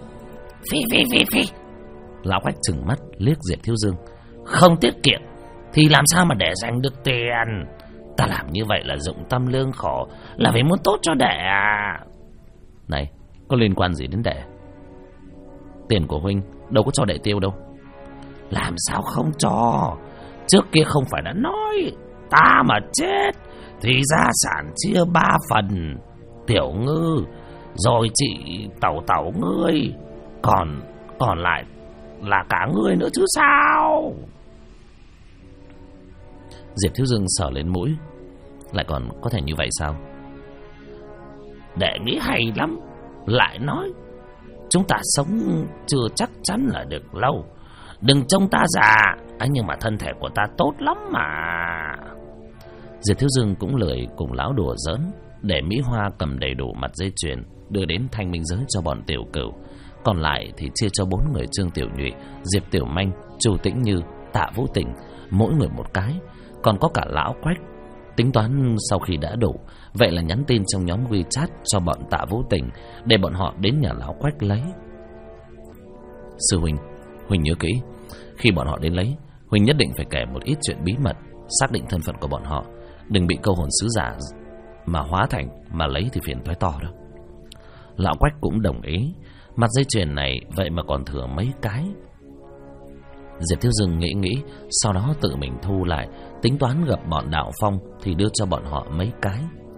Speaker 2: Phi.
Speaker 1: Lão Quách trừng mắt liếc Diệp Thiếu Dương.
Speaker 2: Không tiết kiệm, thì làm sao mà để dành được tiền. Ta làm như vậy là dụng tâm lương khổ, là vì muốn tốt cho đệ à.
Speaker 1: Này, có liên quan gì đến đệ? Tiền của huynh đâu có cho đệ tiêu đâu.
Speaker 2: Làm sao không cho? Trước kia không phải đã nói ta mà chết thì gia sản chia 3 phần, Tiểu Ngư rồi chị Tẩu ngươi, còn lại là cả ngươi nữa chứ sao.
Speaker 1: Diệp Thiếu Dương sờ lên mũi. Lại còn có thể như vậy sao?
Speaker 2: Đệ nghĩ hay lắm. Lại nói chúng ta sống chưa chắc chắn là được lâu. Đừng trông ta già, nhưng mà thân thể của ta tốt lắm mà.
Speaker 1: Diệp Thiếu Dương cũng lười cùng lão đùa giỡn, để Mỹ Hoa cầm đầy đủ mặt dây chuyền đưa đến Thanh Minh Giới cho bọn Tiểu Cửu. Còn lại thì chia cho 4 người Trương Tiểu Nhụy, Diệp Tiểu Manh, Chu Tĩnh Như, Tạ Vũ Tình, mỗi người một cái. Còn có cả lão Quách. Tính toán sau khi đã đủ, vậy là nhắn tin trong nhóm WeChat cho bọn Tạ Vũ Tình để bọn họ đến nhà lão Quách lấy. Sư huynh, huynh nhớ kỹ, khi bọn họ đến lấy, huynh nhất định phải kể một ít chuyện bí mật, xác định thân phận của bọn họ, đừng bị câu hồn sứ giả mà hóa thành mà lấy thì phiền toái to đó. Lão Quách cũng đồng ý. Mặt dây chuyền này vậy mà còn thừa mấy cái. Diệp Thiếu Dương nghĩ, sau đó tự mình thu lại, tính toán gặp bọn Đạo Phong thì đưa cho bọn họ mấy cái.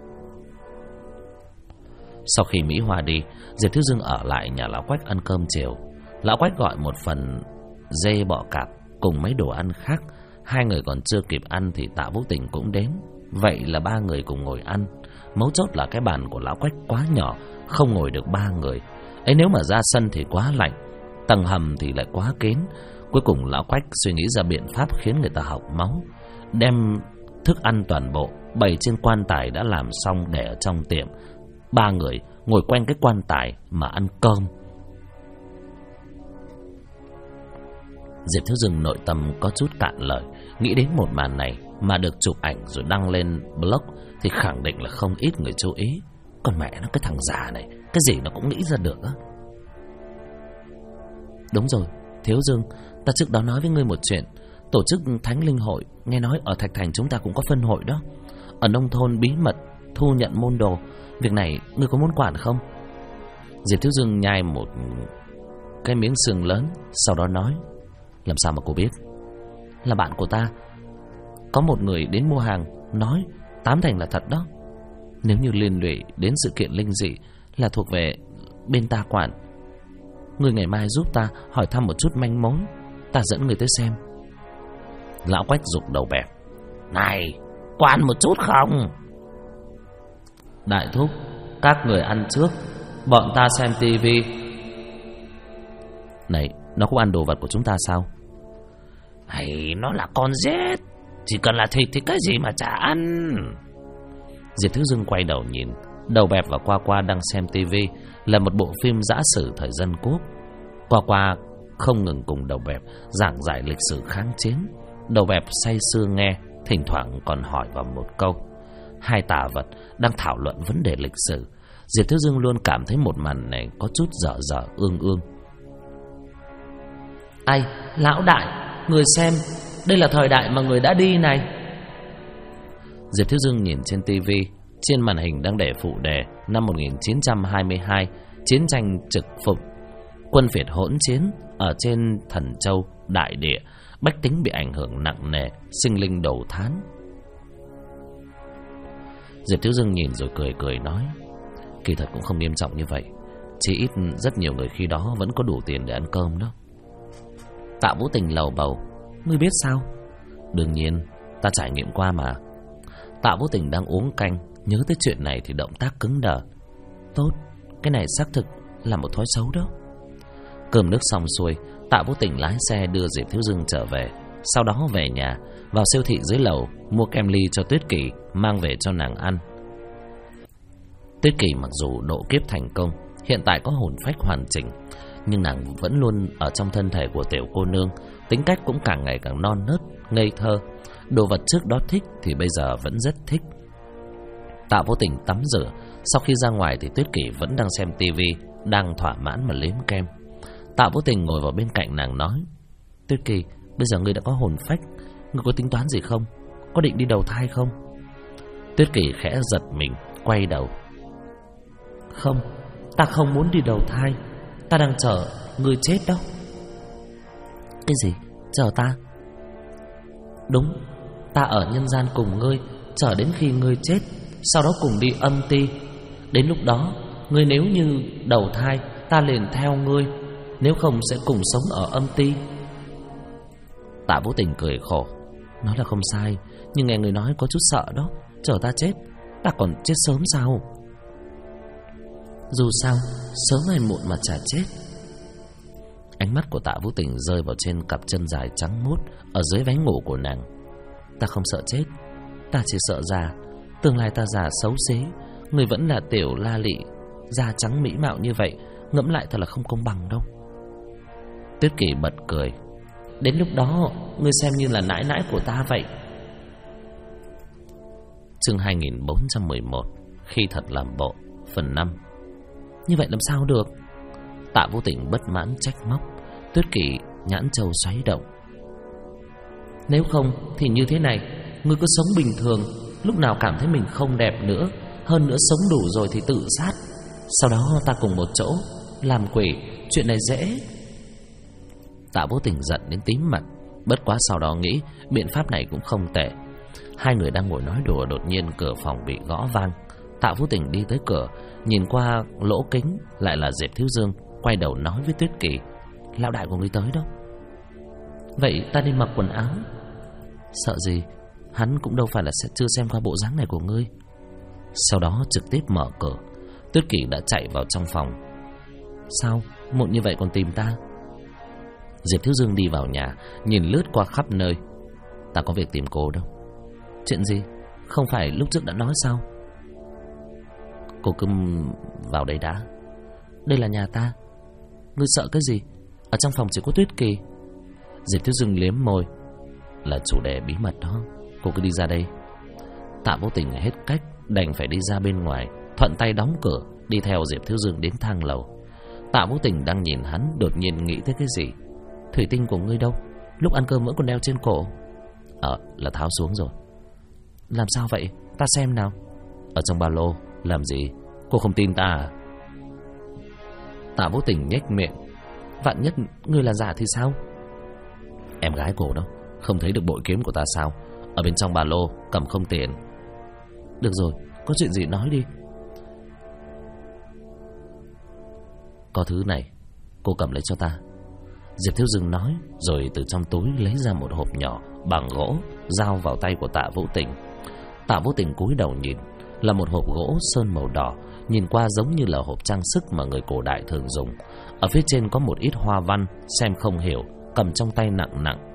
Speaker 1: Sau khi Mỹ Hoa đi, Diệp Thiếu Dương ở lại nhà lão Quách ăn cơm chiều. Lão Quách gọi một phần dê bọ cạp cùng mấy đồ ăn khác. 2 người còn chưa kịp ăn thì Tạ Vũ Tình cũng đến. Vậy là 3 người cùng ngồi ăn. Mấu chốt là cái bàn của lão Quách quá nhỏ, không ngồi được 3 người. Ấy nếu mà ra sân thì quá lạnh, tầng hầm thì lại quá kín. Cuối cùng lão Quách suy nghĩ ra biện pháp khiến người ta hộc máu, đem thức ăn toàn bộ bày trên quan tài đã làm xong để ở trong tiệm. 3 người ngồi quanh cái quan tài mà ăn cơm. Diệp Thiếu Dương nội tâm có chút cạn lời, nghĩ đến một màn này mà được chụp ảnh rồi đăng lên blog thì khẳng định là không ít người chú ý. Còn mẹ nó, cái thằng già này cái gì nó cũng nghĩ ra được á. Đúng rồi Thiếu Dương, ta trước đó nói với ngươi một chuyện. Tổ chức Thánh Linh Hội, nghe nói ở Thạch Thành chúng ta cũng có phân hội đó. Ở nông thôn bí mật thu nhận môn đồ, việc này ngươi có muốn quản không? Diệp Thiếu Dương nhai một cái miếng sườn lớn, sau đó nói: Làm sao mà cô biết? Là bạn của ta. Có một người đến mua hàng, nói 8 thành là thật đó. Nếu như liên lụy đến sự kiện linh dị là thuộc về bên ta quản. Người ngày mai giúp ta hỏi thăm một chút manh mối, ta dẫn người tới xem. Lão Quách giục đầu bẹp: Này, quan một chút không? Đại thúc, các người ăn trước, bọn ta xem tivi. Này, nó cũng ăn đồ vật của chúng ta sao?
Speaker 2: Hay nó là con rết, chỉ cần là thịt thì cái gì mà chả ăn.
Speaker 1: Diệp Thiếu Dương quay đầu nhìn, đầu bẹp và Qua Qua đang xem tivi, là một bộ phim giã sử thời dân quốc. Qua Qua không ngừng cùng đầu bẹp giảng giải lịch sử kháng chiến. Đầu bẹp say sưa nghe, thỉnh thoảng còn hỏi vào một câu. 2 tà vật đang thảo luận vấn đề lịch sử. Diệp Thiếu Dương luôn cảm thấy một màn này có chút dở dở ương ương. Ai, lão đại, người xem, đây là thời đại mà người đã đi này. Diệp Thiếu Dương nhìn trên tivi, trên màn hình đang để phụ đề năm 1922, chiến tranh trực phục, quân Việt hỗn chiến ở trên Thần Châu đại địa, bách tính bị ảnh hưởng nặng nề, sinh linh đổ thán. Diệp Thiếu Dương nhìn rồi cười nói: Kỳ thật cũng không nghiêm trọng như vậy, chỉ ít rất nhiều người khi đó vẫn có đủ tiền để ăn cơm đó. Tạ Vũ Tình lầu bầu: Ngươi biết sao? Đương nhiên, ta trải nghiệm qua mà. Tạ Vũ Tình đang uống canh, nhớ tới chuyện này thì động tác cứng đờ. Tốt, cái này xác thực là một thói xấu đó. Cơm nước xong xuôi, Tạ Vũ Tình lái xe đưa Diệp Thiếu Dương trở về. Sau đó về nhà, vào siêu thị dưới lầu mua kem ly cho Tuyết Kỳ, mang về cho nàng ăn. Tuyết Kỳ mặc dù độ kiếp thành công, hiện tại có hồn phách hoàn chỉnh, nhưng nàng vẫn luôn ở trong thân thể của tiểu cô nương, tính cách cũng càng ngày càng non nớt, ngây thơ. Đồ vật trước đó thích thì bây giờ vẫn rất thích. Tạ Vô Tình tắm rửa, sau khi ra ngoài thì Tuyết Kỳ vẫn đang xem tivi, đang thỏa mãn mà liếm kem. Tạ Vô Tình ngồi vào bên cạnh nàng nói: Tuyết Kỳ, bây giờ ngươi đã có hồn phách, Ngươi có tính toán gì không? Có định đi đầu thai không?
Speaker 2: Tuyết Kỳ khẽ giật mình, quay đầu.
Speaker 1: Không, ta không muốn đi đầu thai. Ta đang chờ ngươi chết đó.
Speaker 2: Cái gì? Chờ ta?
Speaker 1: Đúng, ta ở nhân gian cùng ngươi, chờ đến khi ngươi chết, sau đó cùng đi âm ti. Đến lúc đó, ngươi nếu như đầu thai, ta liền theo ngươi, nếu không sẽ cùng sống ở âm ti.
Speaker 2: Tạ Vũ Tình cười khổ.
Speaker 1: Nói là không sai, nhưng nghe người nói có chút sợ đó. Chờ ta chết, ta còn chết sớm sao? Dù sao, sớm hay muộn mà chả chết.
Speaker 2: Ánh mắt của Tạ Vũ Tình rơi vào trên cặp chân dài trắng muốt ở dưới váy ngủ của nàng.
Speaker 1: Ta không sợ chết, ta chỉ sợ già. Tương lai ta già xấu xí, người vẫn là tiểu la lị, da trắng mỹ mạo như vậy, ngẫm lại thật là không công bằng đâu.
Speaker 2: Tuyết Kỳ bật cười.
Speaker 1: Đến lúc đó, ngươi xem như là nãi nãi của ta vậy.
Speaker 2: Chương 2411 Khi thật làm bộ, phần 5.
Speaker 1: Như vậy làm sao được?
Speaker 2: Tạ Vũ Tình bất mãn trách móc. Tuyết Kỳ nhãn châu xoáy động.
Speaker 1: Nếu không thì như thế này, ngươi cứ sống bình thường, lúc nào cảm thấy mình không đẹp nữa, hơn nữa sống đủ rồi thì tự sát. Sau đó ta cùng một chỗ làm quỷ, chuyện này dễ.
Speaker 2: Tạ Vũ Tình giận đến tím mặt, bất quá sau đó nghĩ biện pháp này cũng không tệ. Hai người đang ngồi nói đùa, đột nhiên cửa phòng bị gõ vang. Tạ Vũ Tình đi tới cửa, nhìn qua lỗ kính, lại là Diệp Thiếu Dương, quay đầu nói với Tuyết Kỳ: lão đại của ngươi tới đâu?
Speaker 1: Vậy ta đi mặc quần áo.
Speaker 2: Sợ gì, hắn cũng đâu phải là chưa xem qua bộ dáng này của ngươi. Sau đó trực tiếp mở cửa. Tuyết Kỳ đã chạy vào trong phòng.
Speaker 1: Sao, muộn như vậy còn tìm ta?
Speaker 2: Diệp Thiếu Dương đi vào nhà, nhìn lướt qua khắp nơi. Ta có việc tìm cô đâu.
Speaker 1: Chuyện gì? Không phải lúc trước đã nói sao?
Speaker 2: Cô cứ vào đây đã.
Speaker 1: Đây là nhà ta. Ngươi sợ cái gì? Ở trong phòng chỉ có Tuyết Kỳ.
Speaker 2: Diệp Thiếu Dương liếm môi. Là chủ đề bí mật đó, cô cứ đi ra đây. Tạ Vũ Tình hết cách, đành phải đi ra bên ngoài, thuận tay đóng cửa, đi theo Diệp Thiếu Dương đến thang lầu. Tạ Vũ Tình đang nhìn hắn, đột nhiên nghĩ tới cái gì.
Speaker 1: Thủy tinh của ngươi đâu? Lúc ăn cơm vẫn còn đeo trên cổ.
Speaker 2: Là tháo xuống rồi.
Speaker 1: Làm sao vậy? Ta xem nào.
Speaker 2: Ở trong ba lô. Làm gì? Cô không tin ta à? Tạ Vũ Tình nhếch miệng.
Speaker 1: Vạn nhất ngươi là giả thì sao?
Speaker 2: Em gái cô đó, không thấy được bội kiếm của ta sao? Ở bên trong ba lô, cầm không tiền.
Speaker 1: Được rồi, có chuyện gì nói đi.
Speaker 2: Có thứ này, cô cầm lấy cho ta. Diệp Thiếu Dương nói, rồi từ trong túi lấy ra một hộp nhỏ bằng gỗ, giao vào tay của Tạ Vũ Tình. Tạ Vũ Tình cúi đầu nhìn, là một hộp gỗ sơn màu đỏ, nhìn qua giống như là hộp trang sức mà người cổ đại thường dùng. Ở phía trên có một ít hoa văn, xem không hiểu, cầm trong tay nặng nặng.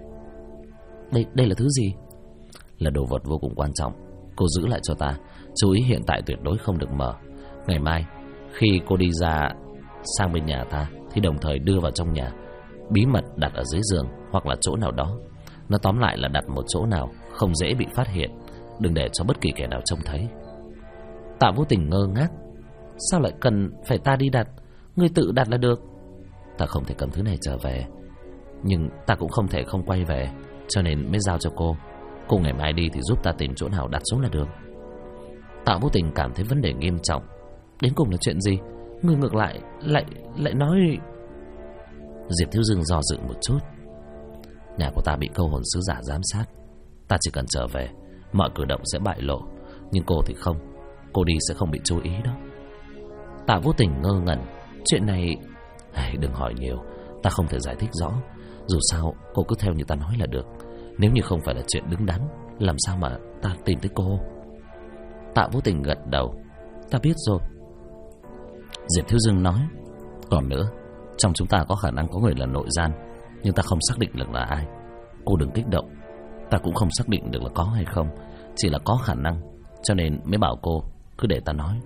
Speaker 1: Đây là thứ gì?
Speaker 2: Là đồ vật vô cùng quan trọng. Cô giữ lại cho ta, chú ý hiện tại tuyệt đối không được mở. Ngày mai, khi cô đi ra sang bên nhà ta, thì đồng thời đưa vào trong nhà, bí mật đặt ở dưới giường hoặc là chỗ nào đó. Nó tóm lại là đặt một chỗ nào không dễ bị phát hiện, đừng để cho bất kỳ kẻ nào trông thấy.
Speaker 1: Tạ Vũ Tình ngơ ngác. Sao lại cần phải ta đi đặt? Ngươi tự đặt là được.
Speaker 2: Ta không thể cầm thứ này trở về, nhưng ta cũng không thể không quay về, cho nên mới giao cho cô. Cô ngày mai đi thì giúp ta tìm chỗ nào đặt xuống là được.
Speaker 1: Tạ Vũ Tình cảm thấy vấn đề nghiêm trọng. Đến cùng là chuyện gì? Ngươi ngược lại nói.
Speaker 2: Diệp Thiếu Dương do dự một chút. Nhà của ta bị câu hồn sứ giả giám sát. Ta chỉ cần trở về, mọi cử động sẽ bại lộ. Nhưng cô thì không. Cô đi sẽ không bị chú ý đâu.
Speaker 1: Tạ Vũ Tình ngơ ngẩn. Chuyện này...
Speaker 2: Đừng hỏi nhiều, ta không thể giải thích rõ. Dù sao cô cứ theo như ta nói là được. Nếu như không phải là chuyện đứng đắn, làm sao mà ta tìm tới cô?
Speaker 1: Tạ Vũ Tình gật đầu. Ta biết rồi.
Speaker 2: Diệp Thiếu Dương nói, còn nữa, trong chúng ta có khả năng có người là nội gian, nhưng ta không xác định được là ai. Cô đừng kích động. Ta cũng không xác định được là có hay không, chỉ là có khả năng, cho nên mới bảo cô cứ để ta nói.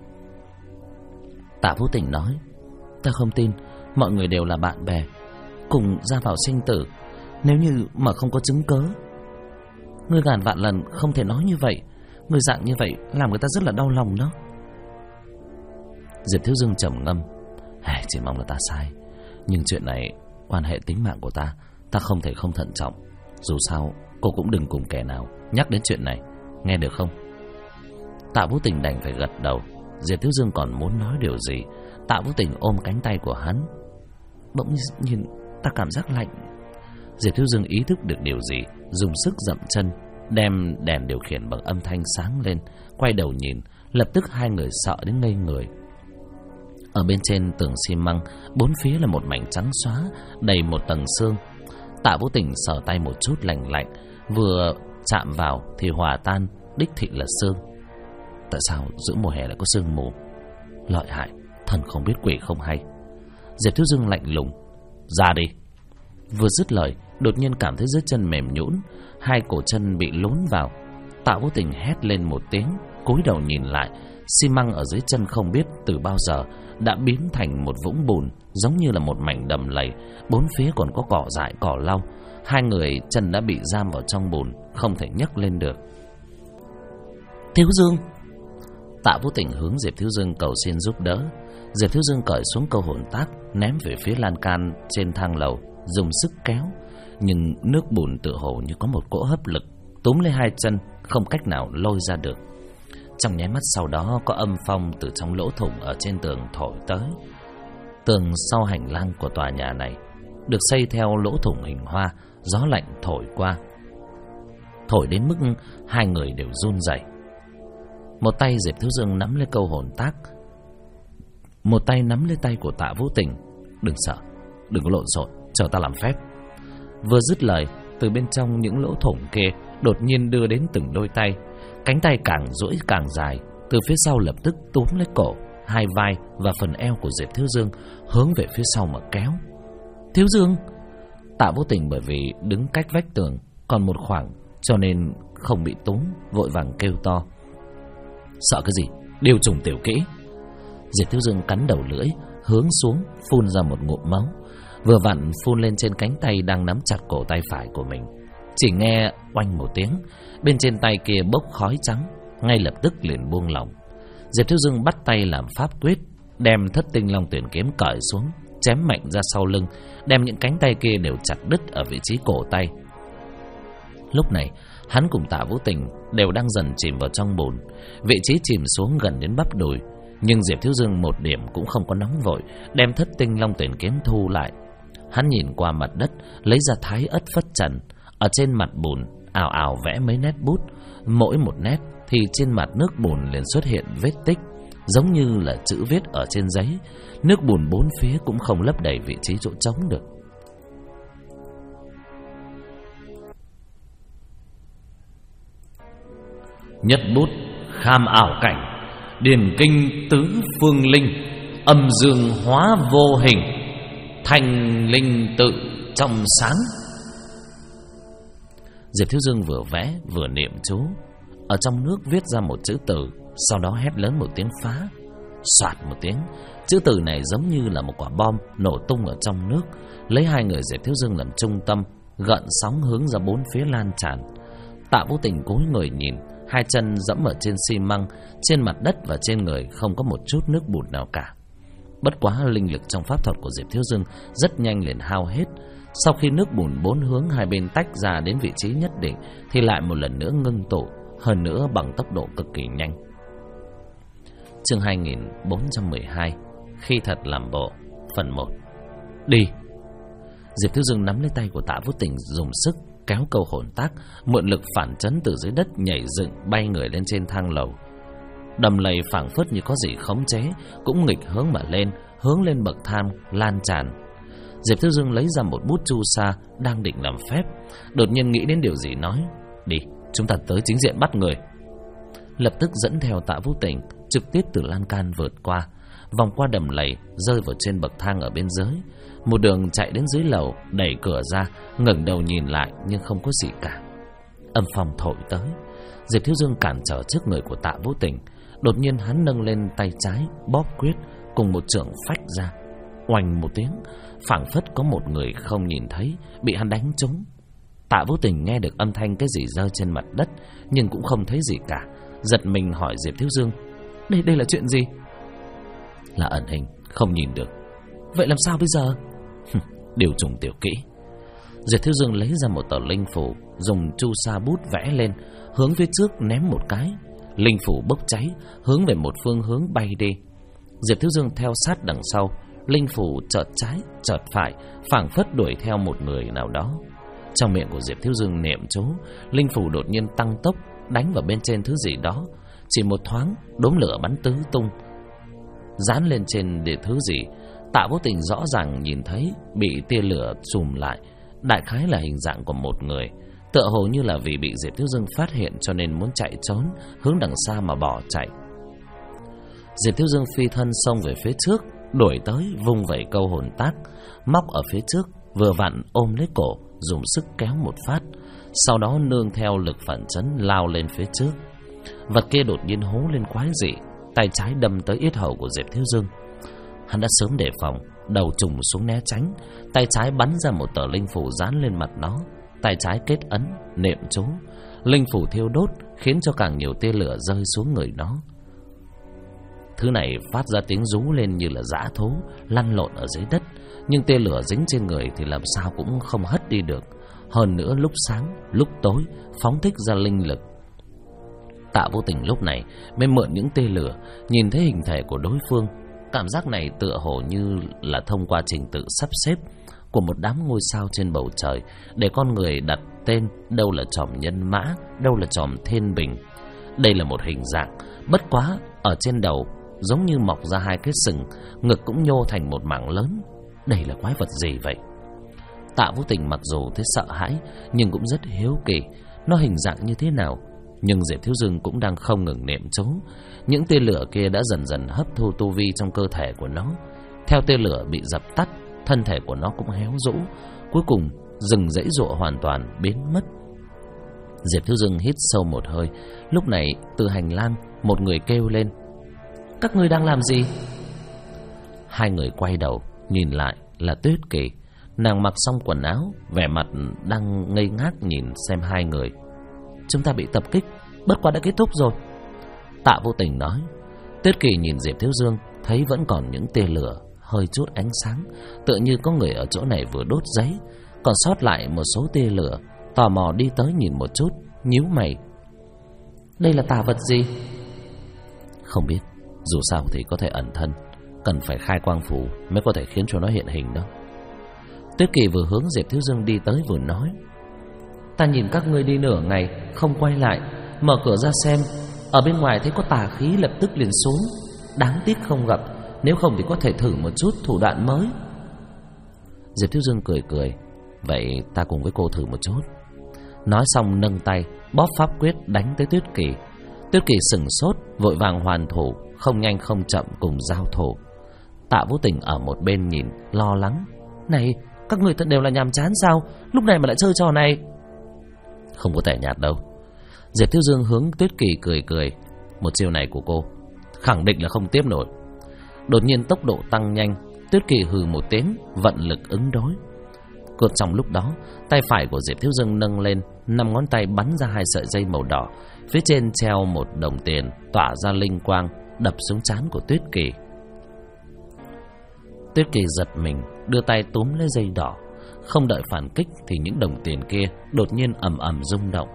Speaker 1: Tạ Vũ Tình nói, ta không tin. Mọi người đều là bạn bè, cùng ra vào sinh tử. Nếu như mà không có chứng cớ. Ngươi ngàn vạn lần không thể nói như vậy. Ngươi dạng như vậy làm người ta rất là đau lòng đó.
Speaker 2: Diệp Thiếu Dương trầm ngâm. Chỉ mong là ta sai, nhưng chuyện này quan hệ tính mạng của ta, ta không thể không thận trọng. Dù sao
Speaker 1: cô cũng đừng cùng kẻ nào nhắc đến chuyện này, nghe được không? Tạ Vũ Tình đành phải gật đầu. Diệp Thiếu Dương còn muốn nói điều gì, Tạ Vũ Tình ôm cánh tay của hắn. Bỗng nhiên ta cảm giác lạnh. Diệp Thiếu Dương ý thức được điều gì, dùng sức dậm chân, đem đèn điều khiển bằng âm thanh sáng lên, quay đầu nhìn. Lập tức hai người sợ đến ngây người. Ở bên trên tường xi măng, bốn phía là một mảnh trắng xóa, đầy một tầng sương. Tạ Vũ Tình sờ tay một chút lạnh lạnh, vừa chạm vào thì hòa tan, đích thị là sương. Tại sao giữa mùa hè lại có sương mù? Lợi hại, thần không biết quỷ không hay. Diệp Thiếu Dương lạnh lùng, ra đi. Vừa dứt lời, đột nhiên cảm thấy dưới chân mềm nhũn, hai cổ chân bị lún vào. Tạ Vũ Tình hét lên một tiếng, cúi đầu nhìn lại, xi măng ở dưới chân không biết từ bao giờ đã biến thành một vũng bùn, giống như là một mảnh đầm lầy. Bốn phía còn có cỏ dại, cỏ lau. Hai người chân đã bị giam vào trong bùn, không thể nhấc lên được. Thiếu Dương! Tạ Vũ Tình hướng Diệp Thiếu Dương cầu xin giúp đỡ. Diệp Thiếu Dương cởi xuống câu hồn tác, ném về phía lan can trên thang lầu, dùng sức kéo, nhưng nước bùn tựa hồ như có một cỗ hấp lực túm lấy hai chân, không cách nào lôi ra được. Trong nháy mắt sau đó, có âm phong từ trong lỗ thủng ở trên tường thổi tới. Tường sau hành lang của tòa nhà này được xây theo lỗ thủng hình hoa, gió lạnh thổi qua, thổi đến mức hai người đều run rẩy. Một tay Diệp Thiếu Dương nắm lấy câu hồn tác, một tay nắm lấy tay của Tạ Vũ Tình. Đừng sợ, đừng có lộn xộn, chờ ta làm phép. Vừa dứt lời, từ bên trong những lỗ thủng kia đột nhiên đưa đến từng đôi tay. Cánh tay càng duỗi càng dài, từ phía sau lập tức túm lấy cổ, hai vai và phần eo của Diệp Thiếu Dương, hướng về phía sau mà kéo. Thiếu Dương! Tạ Vũ Tình bởi vì đứng cách vách tường còn một khoảng, cho nên không bị túm, vội vàng kêu to. Sợ cái gì? Điều trùng tiểu kỹ. Diệp Thiếu Dương cắn đầu lưỡi, hướng xuống phun ra một ngụm máu, vừa vặn phun lên trên cánh tay đang nắm chặt cổ tay phải của mình. Chỉ nghe oanh một tiếng, bên trên tay kia bốc khói trắng, ngay lập tức liền buông lỏng. Diệp Thiếu Dương bắt tay làm pháp quyết, đem Thất Tinh Long Tuyển kiếm cởi xuống, chém mạnh ra sau lưng, đem những cánh tay kia đều chặt đứt ở vị trí cổ tay. Lúc này hắn cùng Tạ Vũ Tình đều đang dần chìm vào trong bùn, vị trí chìm xuống gần đến bắp đùi. Nhưng Diệp Thiếu Dương một điểm cũng không có nóng vội, đem Thất Tinh Long Tuyển kiếm thu lại. Hắn nhìn qua mặt đất, lấy ra Thái Ất Phất Trần, ở trên mặt bùn ảo ảo vẽ mấy nét bút. Mỗi một nét thì trên mặt nước bùn liền xuất hiện vết tích, giống như là chữ viết ở trên giấy. Nước bùn bốn phía cũng không lấp đầy vị trí chỗ trống được. Nhất bút kham ảo cảnh, điển kinh tứ phương linh, âm dương hóa vô hình, thành linh tự trong sáng. Diệp Thiếu Dương vừa vẽ vừa niệm chú, ở trong nước viết ra một chữ từ, sau đó hét lớn một tiếng phá. Soạt một tiếng, chữ từ này giống như là một quả bom nổ tung ở trong nước, lấy hai người Diệp Thiếu Dương làm trung tâm, gợn sóng hướng ra bốn phía lan tràn. Tạ Vũ Tình cúi người nhìn, hai chân dẫm ở trên xi măng, trên mặt đất và trên người không có một chút nước bùn nào cả. Bất quá linh lực trong pháp thuật của Diệp Thiếu Dương rất nhanh liền hao hết. Sau khi nước bùn bốn hướng hai bên tách ra đến vị trí nhất định thì lại một lần nữa ngưng tụ, hơn nữa bằng tốc độ cực kỳ nhanh. Chương 2412, Khi thật làm bộ, phần 1. Đi. Diệp Thiếu Dương nắm lấy tay của Tạ Vũ Tình, dùng sức kéo câu hồn tác, mượn lực phản chấn từ dưới đất nhảy dựng bay người lên trên thang lầu. Đầm lầy phảng phất như có gì khống chế, cũng nghịch hướng mà lên, hướng lên bậc thang lan tràn. Diệp Thiếu Dương lấy ra một bút chu sa, đang định làm phép, đột nhiên nghĩ đến điều gì nói: Đi, chúng ta tới chính diện bắt người. Lập tức dẫn theo Tạ Vũ Tình trực tiếp từ lan can vượt qua, vòng qua đầm lầy, rơi vào trên bậc thang ở bên dưới. Một đường chạy đến dưới lầu, đẩy cửa ra, ngẩng đầu nhìn lại nhưng không có gì cả. Âm phong thổi tới, Diệp Thiếu Dương cản trở trước người của Tạ Vũ Tình. Đột nhiên hắn nâng lên tay trái, bóp quyết, cùng một chưởng phách ra. Oanh một tiếng, phảng phất có một người không nhìn thấy bị hắn đánh trúng. Tạ Vũ Tình nghe được âm thanh cái gì rơi trên mặt đất, nhưng cũng không thấy gì cả, giật mình hỏi Diệp Thiếu Dương: Đây là chuyện gì? Là ẩn hình, không nhìn được. Vậy làm sao bây giờ? Điều trùng tiểu kỹ. Diệp Thiếu Dương lấy ra một tờ linh phủ, dùng chu sa bút vẽ lên, hướng phía trước ném một cái. Linh phủ bốc cháy, hướng về một phương hướng bay đi. Diệp Thiếu Dương theo sát đằng sau, linh phủ chợt trái, chợt phải, phảng phất đuổi theo một người nào đó. Trong miệng của Diệp Thiếu Dương niệm chú, linh phủ đột nhiên tăng tốc, đánh vào bên trên thứ gì đó. Chỉ một thoáng, đốm lửa bắn tứ tung, dán lên trên để thứ gì. Tạ Vô Tình rõ ràng nhìn thấy bị tia lửa trùm lại, đại khái là hình dạng của một người. Tựa hồ như là vì bị Diệp Thiếu Dương phát hiện cho nên muốn chạy trốn, hướng đằng xa mà bỏ chạy. Diệp Thiếu Dương phi thân xông về phía trước, đuổi tới, vung vẩy câu hồn tác, móc ở phía trước, vừa vặn ôm lấy cổ, dùng sức kéo một phát, sau đó nương theo lực phản chấn lao lên phía trước. Vật kia đột nhiên hú lên quái dị, tay trái đâm tới yết hầu của Diệp Thiếu Dương. Hắn đã sớm đề phòng, đầu trùng xuống né tránh, tay trái bắn ra một tờ linh phủ dán lên mặt nó, tay trái kết ấn niệm chú, linh phủ thiêu đốt khiến cho càng nhiều tia lửa rơi xuống người nó. Thứ này phát ra tiếng rú lên như là dã thú lăn lộn ở dưới đất, nhưng tia lửa dính trên người thì làm sao cũng không hất đi được. Hơn nữa lúc sáng lúc tối phóng thích ra linh lực. Tạ Vô Tình lúc này mới mượn những tia lửa, nhìn thấy hình thể của đối phương. Cảm giác này tựa hồ như là thông qua trình tự sắp xếp của một đám ngôi sao trên bầu trời, để con người đặt tên, đâu là chòm Nhân Mã, đâu là chòm Thiên Bình. Đây là một hình dạng, bất quá ở trên đầu giống như mọc ra hai cái sừng, ngực cũng nhô thành một mảng lớn. Đây là quái vật gì vậy? Tạ Vô Tình mặc dù thấy sợ hãi, nhưng cũng rất hiếu kỳ nó hình dạng như thế nào. Nhưng Diệp Thiếu Dương cũng đang không ngừng niệm chú. Những tia lửa kia đã dần dần hấp thu tu vi trong cơ thể của nó. Theo tia lửa bị dập tắt, thân thể của nó cũng héo rũ, cuối cùng dừng dãy dụa hoàn toàn, biến mất. Diệp Thiếu Dương hít sâu một hơi. Lúc này từ hành lang một người kêu lên: "Các ngươi đang làm gì?" Hai người quay đầu nhìn lại là Tuyết Kỳ. Nàng mặc xong quần áo, vẻ mặt đang ngây ngác nhìn xem hai người. "Chúng ta bị tập kích, bất quá đã kết thúc rồi." Tạ Vô Tình nói. Tuyết Kỳ nhìn Diệp Thiếu Dương, thấy vẫn còn những tia lửa hơi chút ánh sáng, tựa như có người ở chỗ này vừa đốt giấy, còn sót lại một số tia lửa. Tò mò đi tới nhìn một chút, nhíu mày: "Đây là tà vật gì?" "Không biết, dù sao thì có thể ẩn thân, cần phải khai quang phủ mới có thể khiến cho nó hiện hình đó." Tuyết Kỳ vừa hướng Diệp Thiếu Dương đi tới vừa nói: "Ta nhìn các ngươi đi nửa ngày không quay lại, mở cửa ra xem, ở bên ngoài thấy có tà khí lập tức liền xuống. Đáng tiếc không gặp, nếu không thì có thể thử một chút thủ đoạn mới." Diệp Thiếu Dương cười cười: "Vậy ta cùng với cô thử một chút." Nói xong nâng tay bóp pháp quyết đánh tới Tuyết Kỳ. Tuyết Kỳ sửng sốt, vội vàng hoàn thủ, không nhanh không chậm cùng giao thủ. Tạ Vô Tình ở một bên nhìn lo lắng: "Này, các người thật đều là nhàm chán sao? Lúc này mà lại chơi trò này." "Không có tẻ nhạt đâu." Diệp Thiếu Dương hướng Tuyết Kỳ cười cười: "Một chiêu này của cô khẳng định là không tiếp nổi." Đột nhiên tốc độ tăng nhanh, Tuyết Kỳ hừ một tiếng, vận lực ứng đối. Cột trong lúc đó, tay phải của Diệp Thiếu Dương nâng lên, 5 ngón tay bắn ra 2 sợi dây màu đỏ, phía trên treo một đồng tiền tỏa ra linh quang, đập xuống trán của Tuyết Kỳ. Tuyết Kỳ giật mình, đưa tay túm lấy dây đỏ. Không đợi phản kích thì những đồng tiền kia đột nhiên ầm ầm rung động.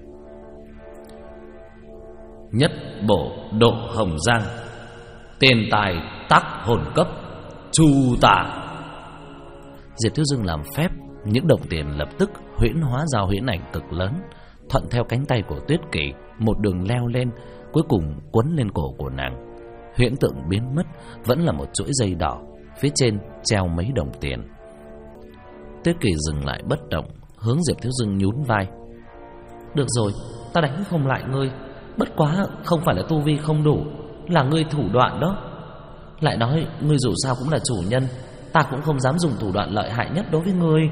Speaker 1: Nhất bộ độ hồng giang, tiền tài tác hồn cấp, chu tả. Diệp Thiếu Dương làm phép, những đồng tiền lập tức huyễn hóa ra huyễn ảnh cực lớn, thuận theo cánh tay của Tuyết Kỳ một đường leo lên, cuối cùng quấn lên cổ của nàng. Huyễn tượng biến mất, vẫn là một chuỗi dây đỏ, phía trên treo mấy đồng tiền. Tuyết Kỳ dừng lại bất động, hướng Diệp Thiếu Dương nhún vai: "Được rồi, ta đánh không lại ngươi, bất quá không phải là tu vi không đủ, là ngươi thủ đoạn đó. Lại nói ngươi dù sao cũng là chủ nhân, ta cũng không dám dùng thủ đoạn lợi hại nhất đối với ngươi."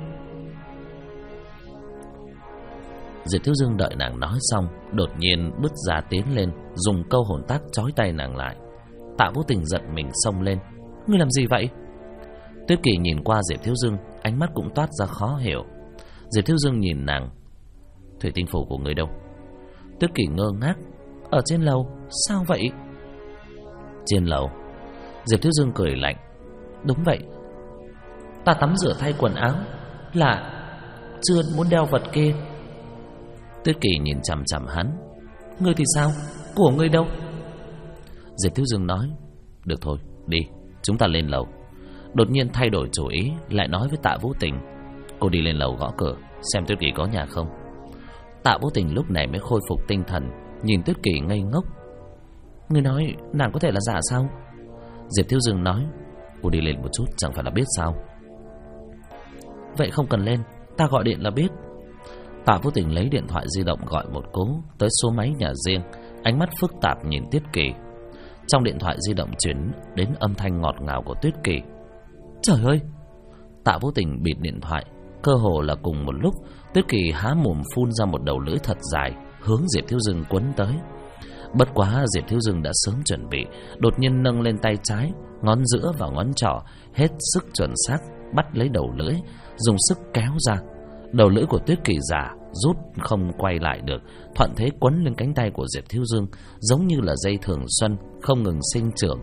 Speaker 1: Diệp Thiếu Dương đợi nàng nói xong, đột nhiên bứt ra tiến lên, dùng câu hồn tác trói tay nàng lại. Tạ Vô Tình giật mình xông lên: "Ngươi làm gì vậy?" Tuyết Kỳ nhìn qua Diệp Thiếu Dương, ánh mắt cũng toát ra khó hiểu. Diệp Thiếu Dương nhìn nàng: "Thủy tinh phủ của ngươi đâu?" Tuyết Kỳ ngơ ngác: "Ở trên lầu." "Sao vậy?" "Trên lầu." Diệp Thiếu Dương cười lạnh: "Đúng vậy, ta tắm rửa thay quần áo, chưa muốn đeo vật kia. Tuyết Kỳ nhìn chằm chằm hắn. Ngươi thì sao? Của ngươi đâu? Diệp Thiếu Dương nói, được thôi, đi, chúng ta lên lầu. Đột nhiên thay đổi chủ ý, lại nói với Tạ Vũ Tình, cô đi lên lầu gõ cửa, xem Tuyết Kỳ có nhà không. Tạ Vũ Tình lúc này mới khôi phục tinh thần, nhìn Tuyết Kỳ ngây ngốc. Ngươi nói nàng có thể là giả sao? Diệp Thiếu Dương nói, cô đi lên một chút chẳng phải là biết sao? Vậy không cần lên, ta gọi điện là biết. Tạ Vũ Tình lấy điện thoại di động gọi một cú tới số máy nhà riêng, ánh mắt phức tạp nhìn Tuyết Kỳ. Trong điện thoại di động truyền đến âm thanh ngọt ngào của Tuyết Kỳ. Trời ơi! Tạ Vũ Tình bịt điện thoại. Cơ hồ là cùng một lúc, Tuyết Kỳ há mồm phun ra một đầu lưỡi thật dài, hướng Diệp Thiếu Dương quấn tới. Bất quá Diệp Thiếu Dương đã sớm chuẩn bị, đột nhiên nâng lên tay trái, ngón giữa và ngón trỏ hết sức chuẩn xác bắt lấy đầu lưỡi, dùng sức kéo ra. Đầu lưỡi của Tuyết Kỳ giả rút không quay lại được, thuận thế quấn lên cánh tay của Diệp Thiếu Dương, giống như là dây thường xuân không ngừng sinh trưởng.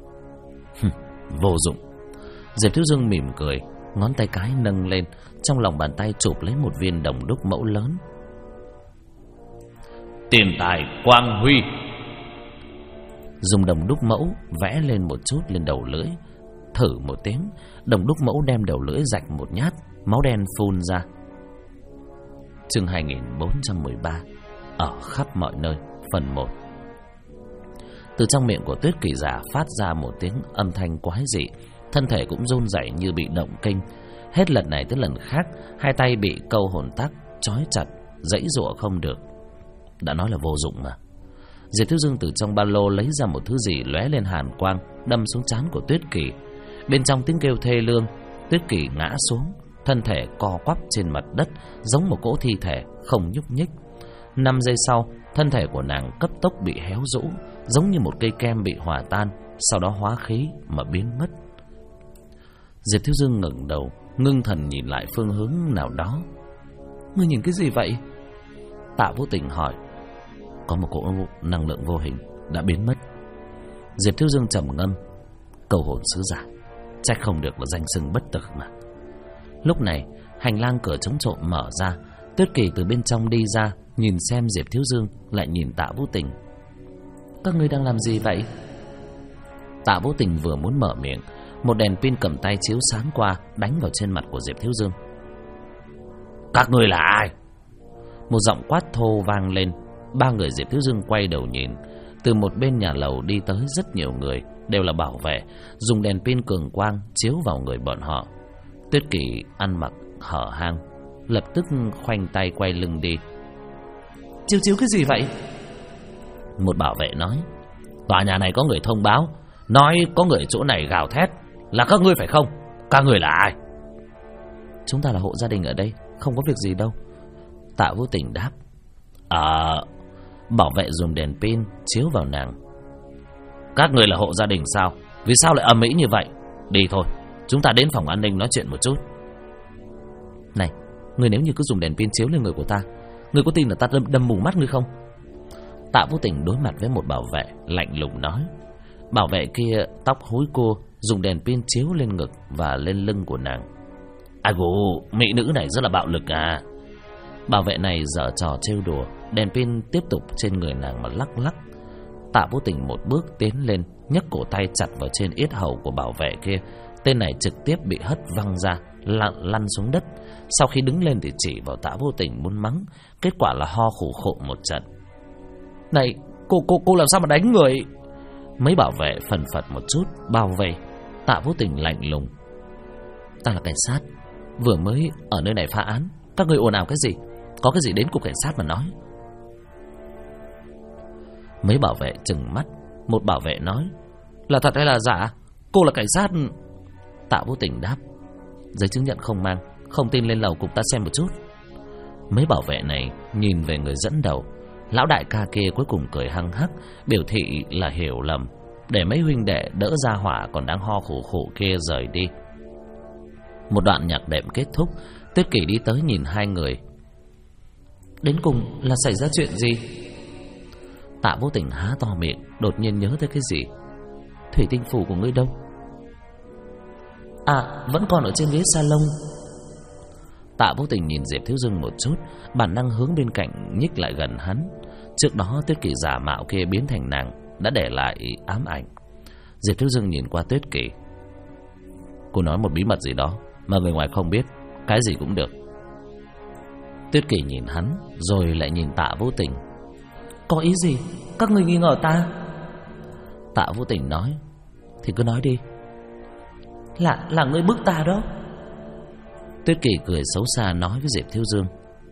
Speaker 1: Vô dụng. Diệp Thiếu Dương mỉm cười, ngón tay cái nâng lên, trong lòng bàn tay chụp lấy một viên đồng đúc mẫu lớn. Tiền tài quang huy. Dùng đồng đúc mẫu vẽ lên một chút lên đầu lưỡi, thử một tiếng, đồng đúc mẫu đem đầu lưỡi rạch một nhát, máu đen phun ra. Chương 2413, ở khắp mọi nơi, phần 1. Từ trong miệng của Tuyết Kỳ giả phát ra một tiếng âm thanh quái dị, thân thể cũng run rẩy như bị động kinh. Hết lần này tới lần khác, hai tay bị câu hồn tắc trói chặt, giãy giụa không được. Đã nói là vô dụng mà. Diệp Thiếu Dương từ trong ba lô lấy ra một thứ gì lóe lên hàn quang, đâm xuống trán của Tuyết Kỳ. Bên trong tiếng kêu thê lương, Tuyết Kỳ ngã xuống, thân thể co quắp trên mặt đất, giống một cỗ thi thể không nhúc nhích. 5 giây sau, thân thể của nàng cấp tốc bị héo rũ, giống như một cây kem bị hòa tan, sau đó hóa khí mà biến mất. Diệp Thiếu Dương ngẩng đầu, ngưng thần nhìn lại phương hướng nào đó. Ngươi nhìn cái gì vậy? Tạ Vũ Tình hỏi. Có một cỗ năng lượng vô hình đã biến mất. Diệp Thiếu Dương trầm ngâm. Cầu hồn sứ giả, chắc không được là danh xưng bất tử mà. Lúc này, hành lang cửa chống trộm mở ra. Tuyết Kỳ từ bên trong đi ra, nhìn xem Diệp Thiếu Dương, lại nhìn Tạ Vũ Tình. Các ngươi đang làm gì vậy? Tạ Vũ Tình vừa muốn mở miệng, một đèn pin cầm tay chiếu sáng qua, đánh vào trên mặt của Diệp Thiếu Dương. Các ngươi là ai? Một giọng quát thô vang lên. Ba người Diệp Thiếu Dương quay đầu nhìn. Từ một bên nhà lầu đi tới rất nhiều người, đều là bảo vệ, dùng đèn pin cường quang chiếu vào người bọn họ. Tuyết Kỳ ăn mặc hở hang, lập tức khoanh tay quay lưng đi. Chiếu cái gì vậy? Một bảo vệ nói. Tòa nhà này có người thông báo, nói có người chỗ này gào thét. Là các ngươi phải không? Các ngươi là ai? Chúng ta là hộ gia đình ở đây, không có việc gì đâu. Tạ Vũ Tình đáp. Bảo vệ dùng đèn pin chiếu vào nàng. Các ngươi là hộ gia đình sao? Vì sao lại ầm ĩ như vậy? Đi thôi, chúng ta đến phòng an ninh nói chuyện một chút. Này, ngươi nếu như cứ dùng đèn pin chiếu lên người của ta, ngươi có tin là ta đâm mù mắt ngươi không? Tạ Vũ Tình đối mặt với một bảo vệ lạnh lùng nói. Bảo vệ kia tóc húi cua, dùng đèn pin chiếu lên ngực và lên lưng của nàng. Ai gù, mỹ nữ này rất là bạo lực à. Bảo vệ này giở trò trêu đùa, đèn pin tiếp tục trên người nàng mà lắc lắc. Tạ Vũ Tình một bước tiến lên, nhấc cổ tay chặt vào trên yết hầu của bảo vệ kia. Tên này trực tiếp bị hất văng ra, lăn xuống đất. Sau khi đứng lên thì chỉ vào Tạ Vũ Tình muốn mắng, kết quả là ho khủ khụ một trận. Này, cô làm sao mà đánh người? Mấy bảo vệ phần phật một chút bao vây. Tạ Vũ Tình lạnh lùng. Ta là cảnh sát, vừa mới ở nơi này phá án. Các người ồn ào cái gì? Có cái gì đến cục cảnh sát mà nói. Mấy bảo vệ trừng mắt. Một bảo vệ nói. Là thật hay là giả? Cô là cảnh sát? Tạ Vũ Tình đáp. Giấy chứng nhận không mang, không tin lên lầu cùng ta xem một chút. Mấy bảo vệ này nhìn về người dẫn đầu. Lão đại ca kia cuối cùng cười hăng hắc, biểu thị là hiểu lầm, để mấy huynh đệ đỡ ra hỏa còn đang ho khủ khủ kia rời đi. Một đoạn nhạc đệm kết thúc. Tuyết Kỳ đi tới nhìn hai người. Đến cùng là xảy ra chuyện gì? Tạ Vũ Tình há to miệng, đột nhiên nhớ tới cái gì. Thủy tinh phủ của ngươi đâu? À, vẫn còn ở trên ghế salon. Tạ Vô Tình nhìn Diệp Thiếu Dương một chút, bản năng hướng bên cạnh nhích lại gần hắn. Trước đó Tuyết Kỳ giả mạo kia biến thành nàng đã để lại ám ảnh. Diệp Thiếu Dương nhìn qua Tuyết Kỳ. Cô nói một bí mật gì đó mà người ngoài không biết, cái gì cũng được. Tuyết Kỳ nhìn hắn rồi lại nhìn Tạ Vô Tình. Có ý gì? Các người nghi ngờ ta? Tạ Vô Tình nói. Thì cứ nói đi. Là ngươi bức ta đó. Tuyết Kỳ cười xấu xa nói với Diệp Thiếu Dương.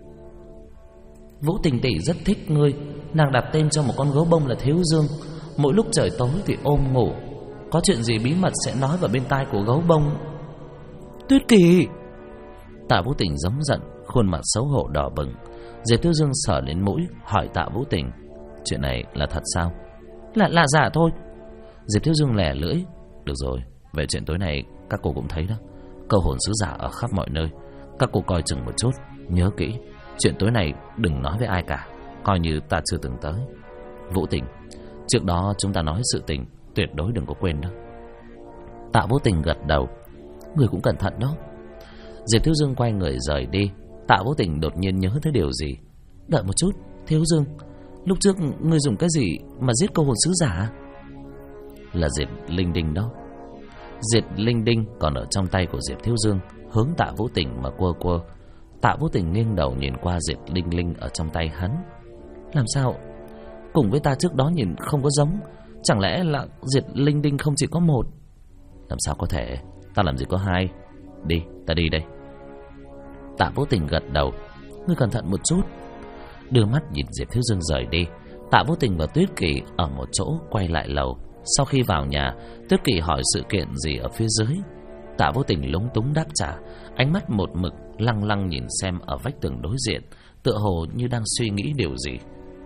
Speaker 1: Vũ Tình tỷ rất thích ngươi. Nàng đặt tên cho một con gấu bông là Thiếu Dương. Mỗi lúc trời tối thì ôm ngủ. Có chuyện gì bí mật sẽ nói vào bên tai của gấu bông. Tuyết Kỳ! Tạ Vũ Tình giống giận, khuôn mặt xấu hổ đỏ bừng. Diệp Thiếu Dương sờ lên mũi hỏi Tạ Vũ Tình. Chuyện này là thật sao? Là giả thôi. Diệp Thiếu Dương lẻ lưỡi. Được rồi, về chuyện tối nay các cô cũng thấy đó, câu hồn sứ giả ở khắp mọi nơi. Các cô coi chừng một chút, nhớ kỹ, chuyện tối nay đừng nói với ai cả, coi như ta chưa từng tới. Vũ Tình, trước đó chúng ta nói sự tình, tuyệt đối đừng có quên đó. Tạ Vũ Tình gật đầu. Người cũng cẩn thận đó. Diệp Thiếu Dương quay người rời đi. Tạ Vũ Tình đột nhiên nhớ tới điều gì. Đợi một chút, Thiếu Dương, lúc trước ngươi dùng cái gì mà giết câu hồn sứ giả? Là Diệt Linh Đinh đó. Diệt Linh Đinh còn ở trong tay của Diệp Thiếu Dương, hướng Tạ Vũ Tình mà quơ quơ. Tạ Vũ Tình nghiêng đầu nhìn qua Diệt Linh ở trong tay hắn. Làm sao? Cùng với ta trước đó nhìn không có giống. Chẳng lẽ là Diệt Linh Đinh không chỉ có một? Làm sao có thể? Ta làm gì có hai. Đi, ta đi đây. Tạ Vũ Tình gật đầu. Ngươi cẩn thận một chút. Đưa mắt nhìn Diệp Thiếu Dương rời đi. Tạ Vũ Tình và Tuyết Kỳ ở một chỗ quay lại lầu. Sau khi vào nhà, Tuyết Kỳ hỏi sự kiện gì ở phía dưới. Tạ Vô Tình lúng túng đáp trả, ánh mắt một mực lăng lăng nhìn xem ở vách tường đối diện, tựa hồ như đang suy nghĩ điều gì.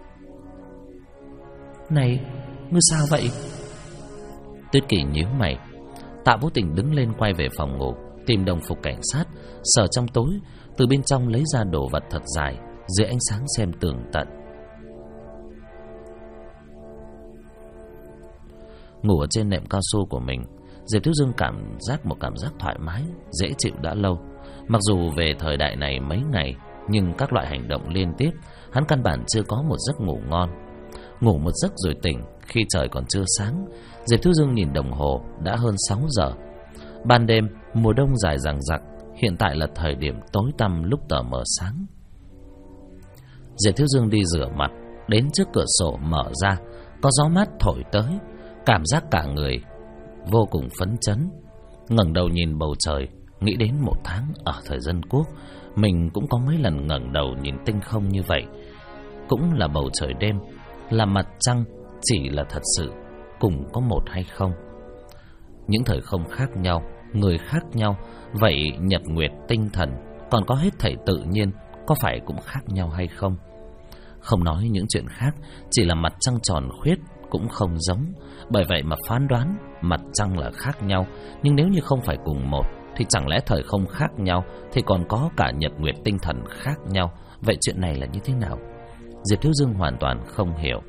Speaker 1: Này, ngươi sao vậy? Tuyết Kỳ nhíu mày. Tạ Vô Tình đứng lên quay về phòng ngủ, tìm đồng phục cảnh sát, sờ trong tối, từ bên trong lấy ra đồ vật thật dài, dưới ánh sáng xem tường tận. Ngủ ở trên nệm cao su của mình, Diệp Thiếu Dương cảm giác một cảm giác thoải mái, dễ chịu đã lâu. Mặc dù về thời đại này mấy ngày, nhưng các loại hành động liên tiếp, hắn căn bản chưa có một giấc ngủ ngon. Ngủ một giấc rồi tỉnh, khi trời còn chưa sáng. Diệp Thiếu Dương nhìn đồng hồ, đã hơn 6 giờ. Ban đêm, mùa đông dài dằng dặc, hiện tại là thời điểm tối tăm lúc tờ mờ sáng. Diệp Thiếu Dương đi rửa mặt, đến trước cửa sổ mở ra, có gió mát thổi tới, cảm giác cả người vô cùng phấn chấn. Ngẩng đầu nhìn bầu trời, nghĩ đến một tháng ở thời dân quốc, mình cũng có mấy lần ngẩng đầu nhìn tinh không như vậy. Cũng là bầu trời đêm, là mặt trăng, chỉ là thật sự cùng có một hay không. Những thời không khác nhau, người khác nhau, vậy nhật nguyệt tinh thần, còn có hết thảy tự nhiên, có phải cũng khác nhau hay không? Không nói những chuyện khác, chỉ là mặt trăng tròn khuyết cũng không giống. Bởi vậy mà phán đoán mặt trăng là khác nhau. Nhưng nếu như không phải cùng một, thì chẳng lẽ thời không khác nhau thì còn có cả nhật nguyệt tinh thần khác nhau. Vậy chuyện này là như thế nào? Diệp Thiếu Dương hoàn toàn không hiểu.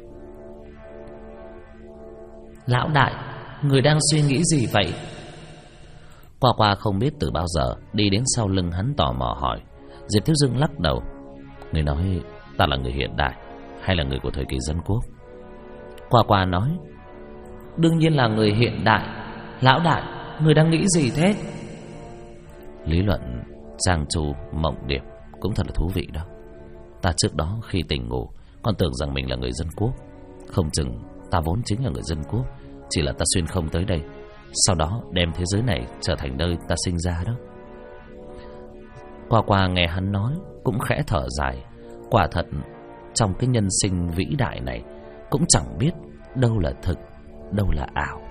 Speaker 1: Lão đại, người đang suy nghĩ gì vậy? Qua qua không biết từ bao giờ đi đến sau lưng hắn tò mò hỏi. Diệp Thiếu Dương lắc đầu. Người nói ta là người hiện đại hay là người của thời kỳ dân quốc? Qua qua nói. Đương nhiên là người hiện đại. Lão đại, người đang nghĩ gì thế? Lý luận trang trù mộng điệp cũng thật là thú vị đó. Ta trước đó khi tỉnh ngủ còn tưởng rằng mình là người dân quốc. Không chừng ta vốn chính là người dân quốc, chỉ là ta xuyên không tới đây, sau đó đem thế giới này trở thành nơi ta sinh ra đó. Qua qua nghe hắn nói cũng khẽ thở dài. Quả thật trong cái nhân sinh vĩ đại này cũng chẳng biết đâu là thực, đâu là ảo.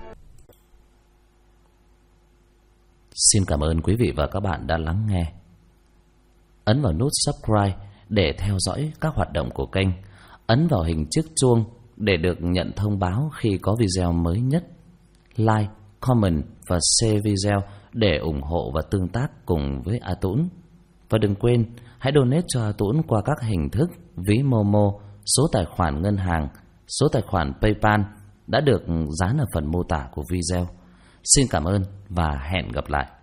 Speaker 1: Xin cảm ơn quý vị và các bạn đã lắng nghe. Ấn vào nút subscribe để theo dõi các hoạt động của kênh. Ấn vào hình chiếc chuông để được nhận thông báo khi có video mới nhất. Like, comment và share video để ủng hộ và tương tác cùng với A Tũng. Và đừng quên hãy donate cho A Tũng qua các hình thức ví Momo, số tài khoản ngân hàng, số tài khoản PayPal đã được dán ở phần mô tả của video. Xin cảm ơn và hẹn gặp lại.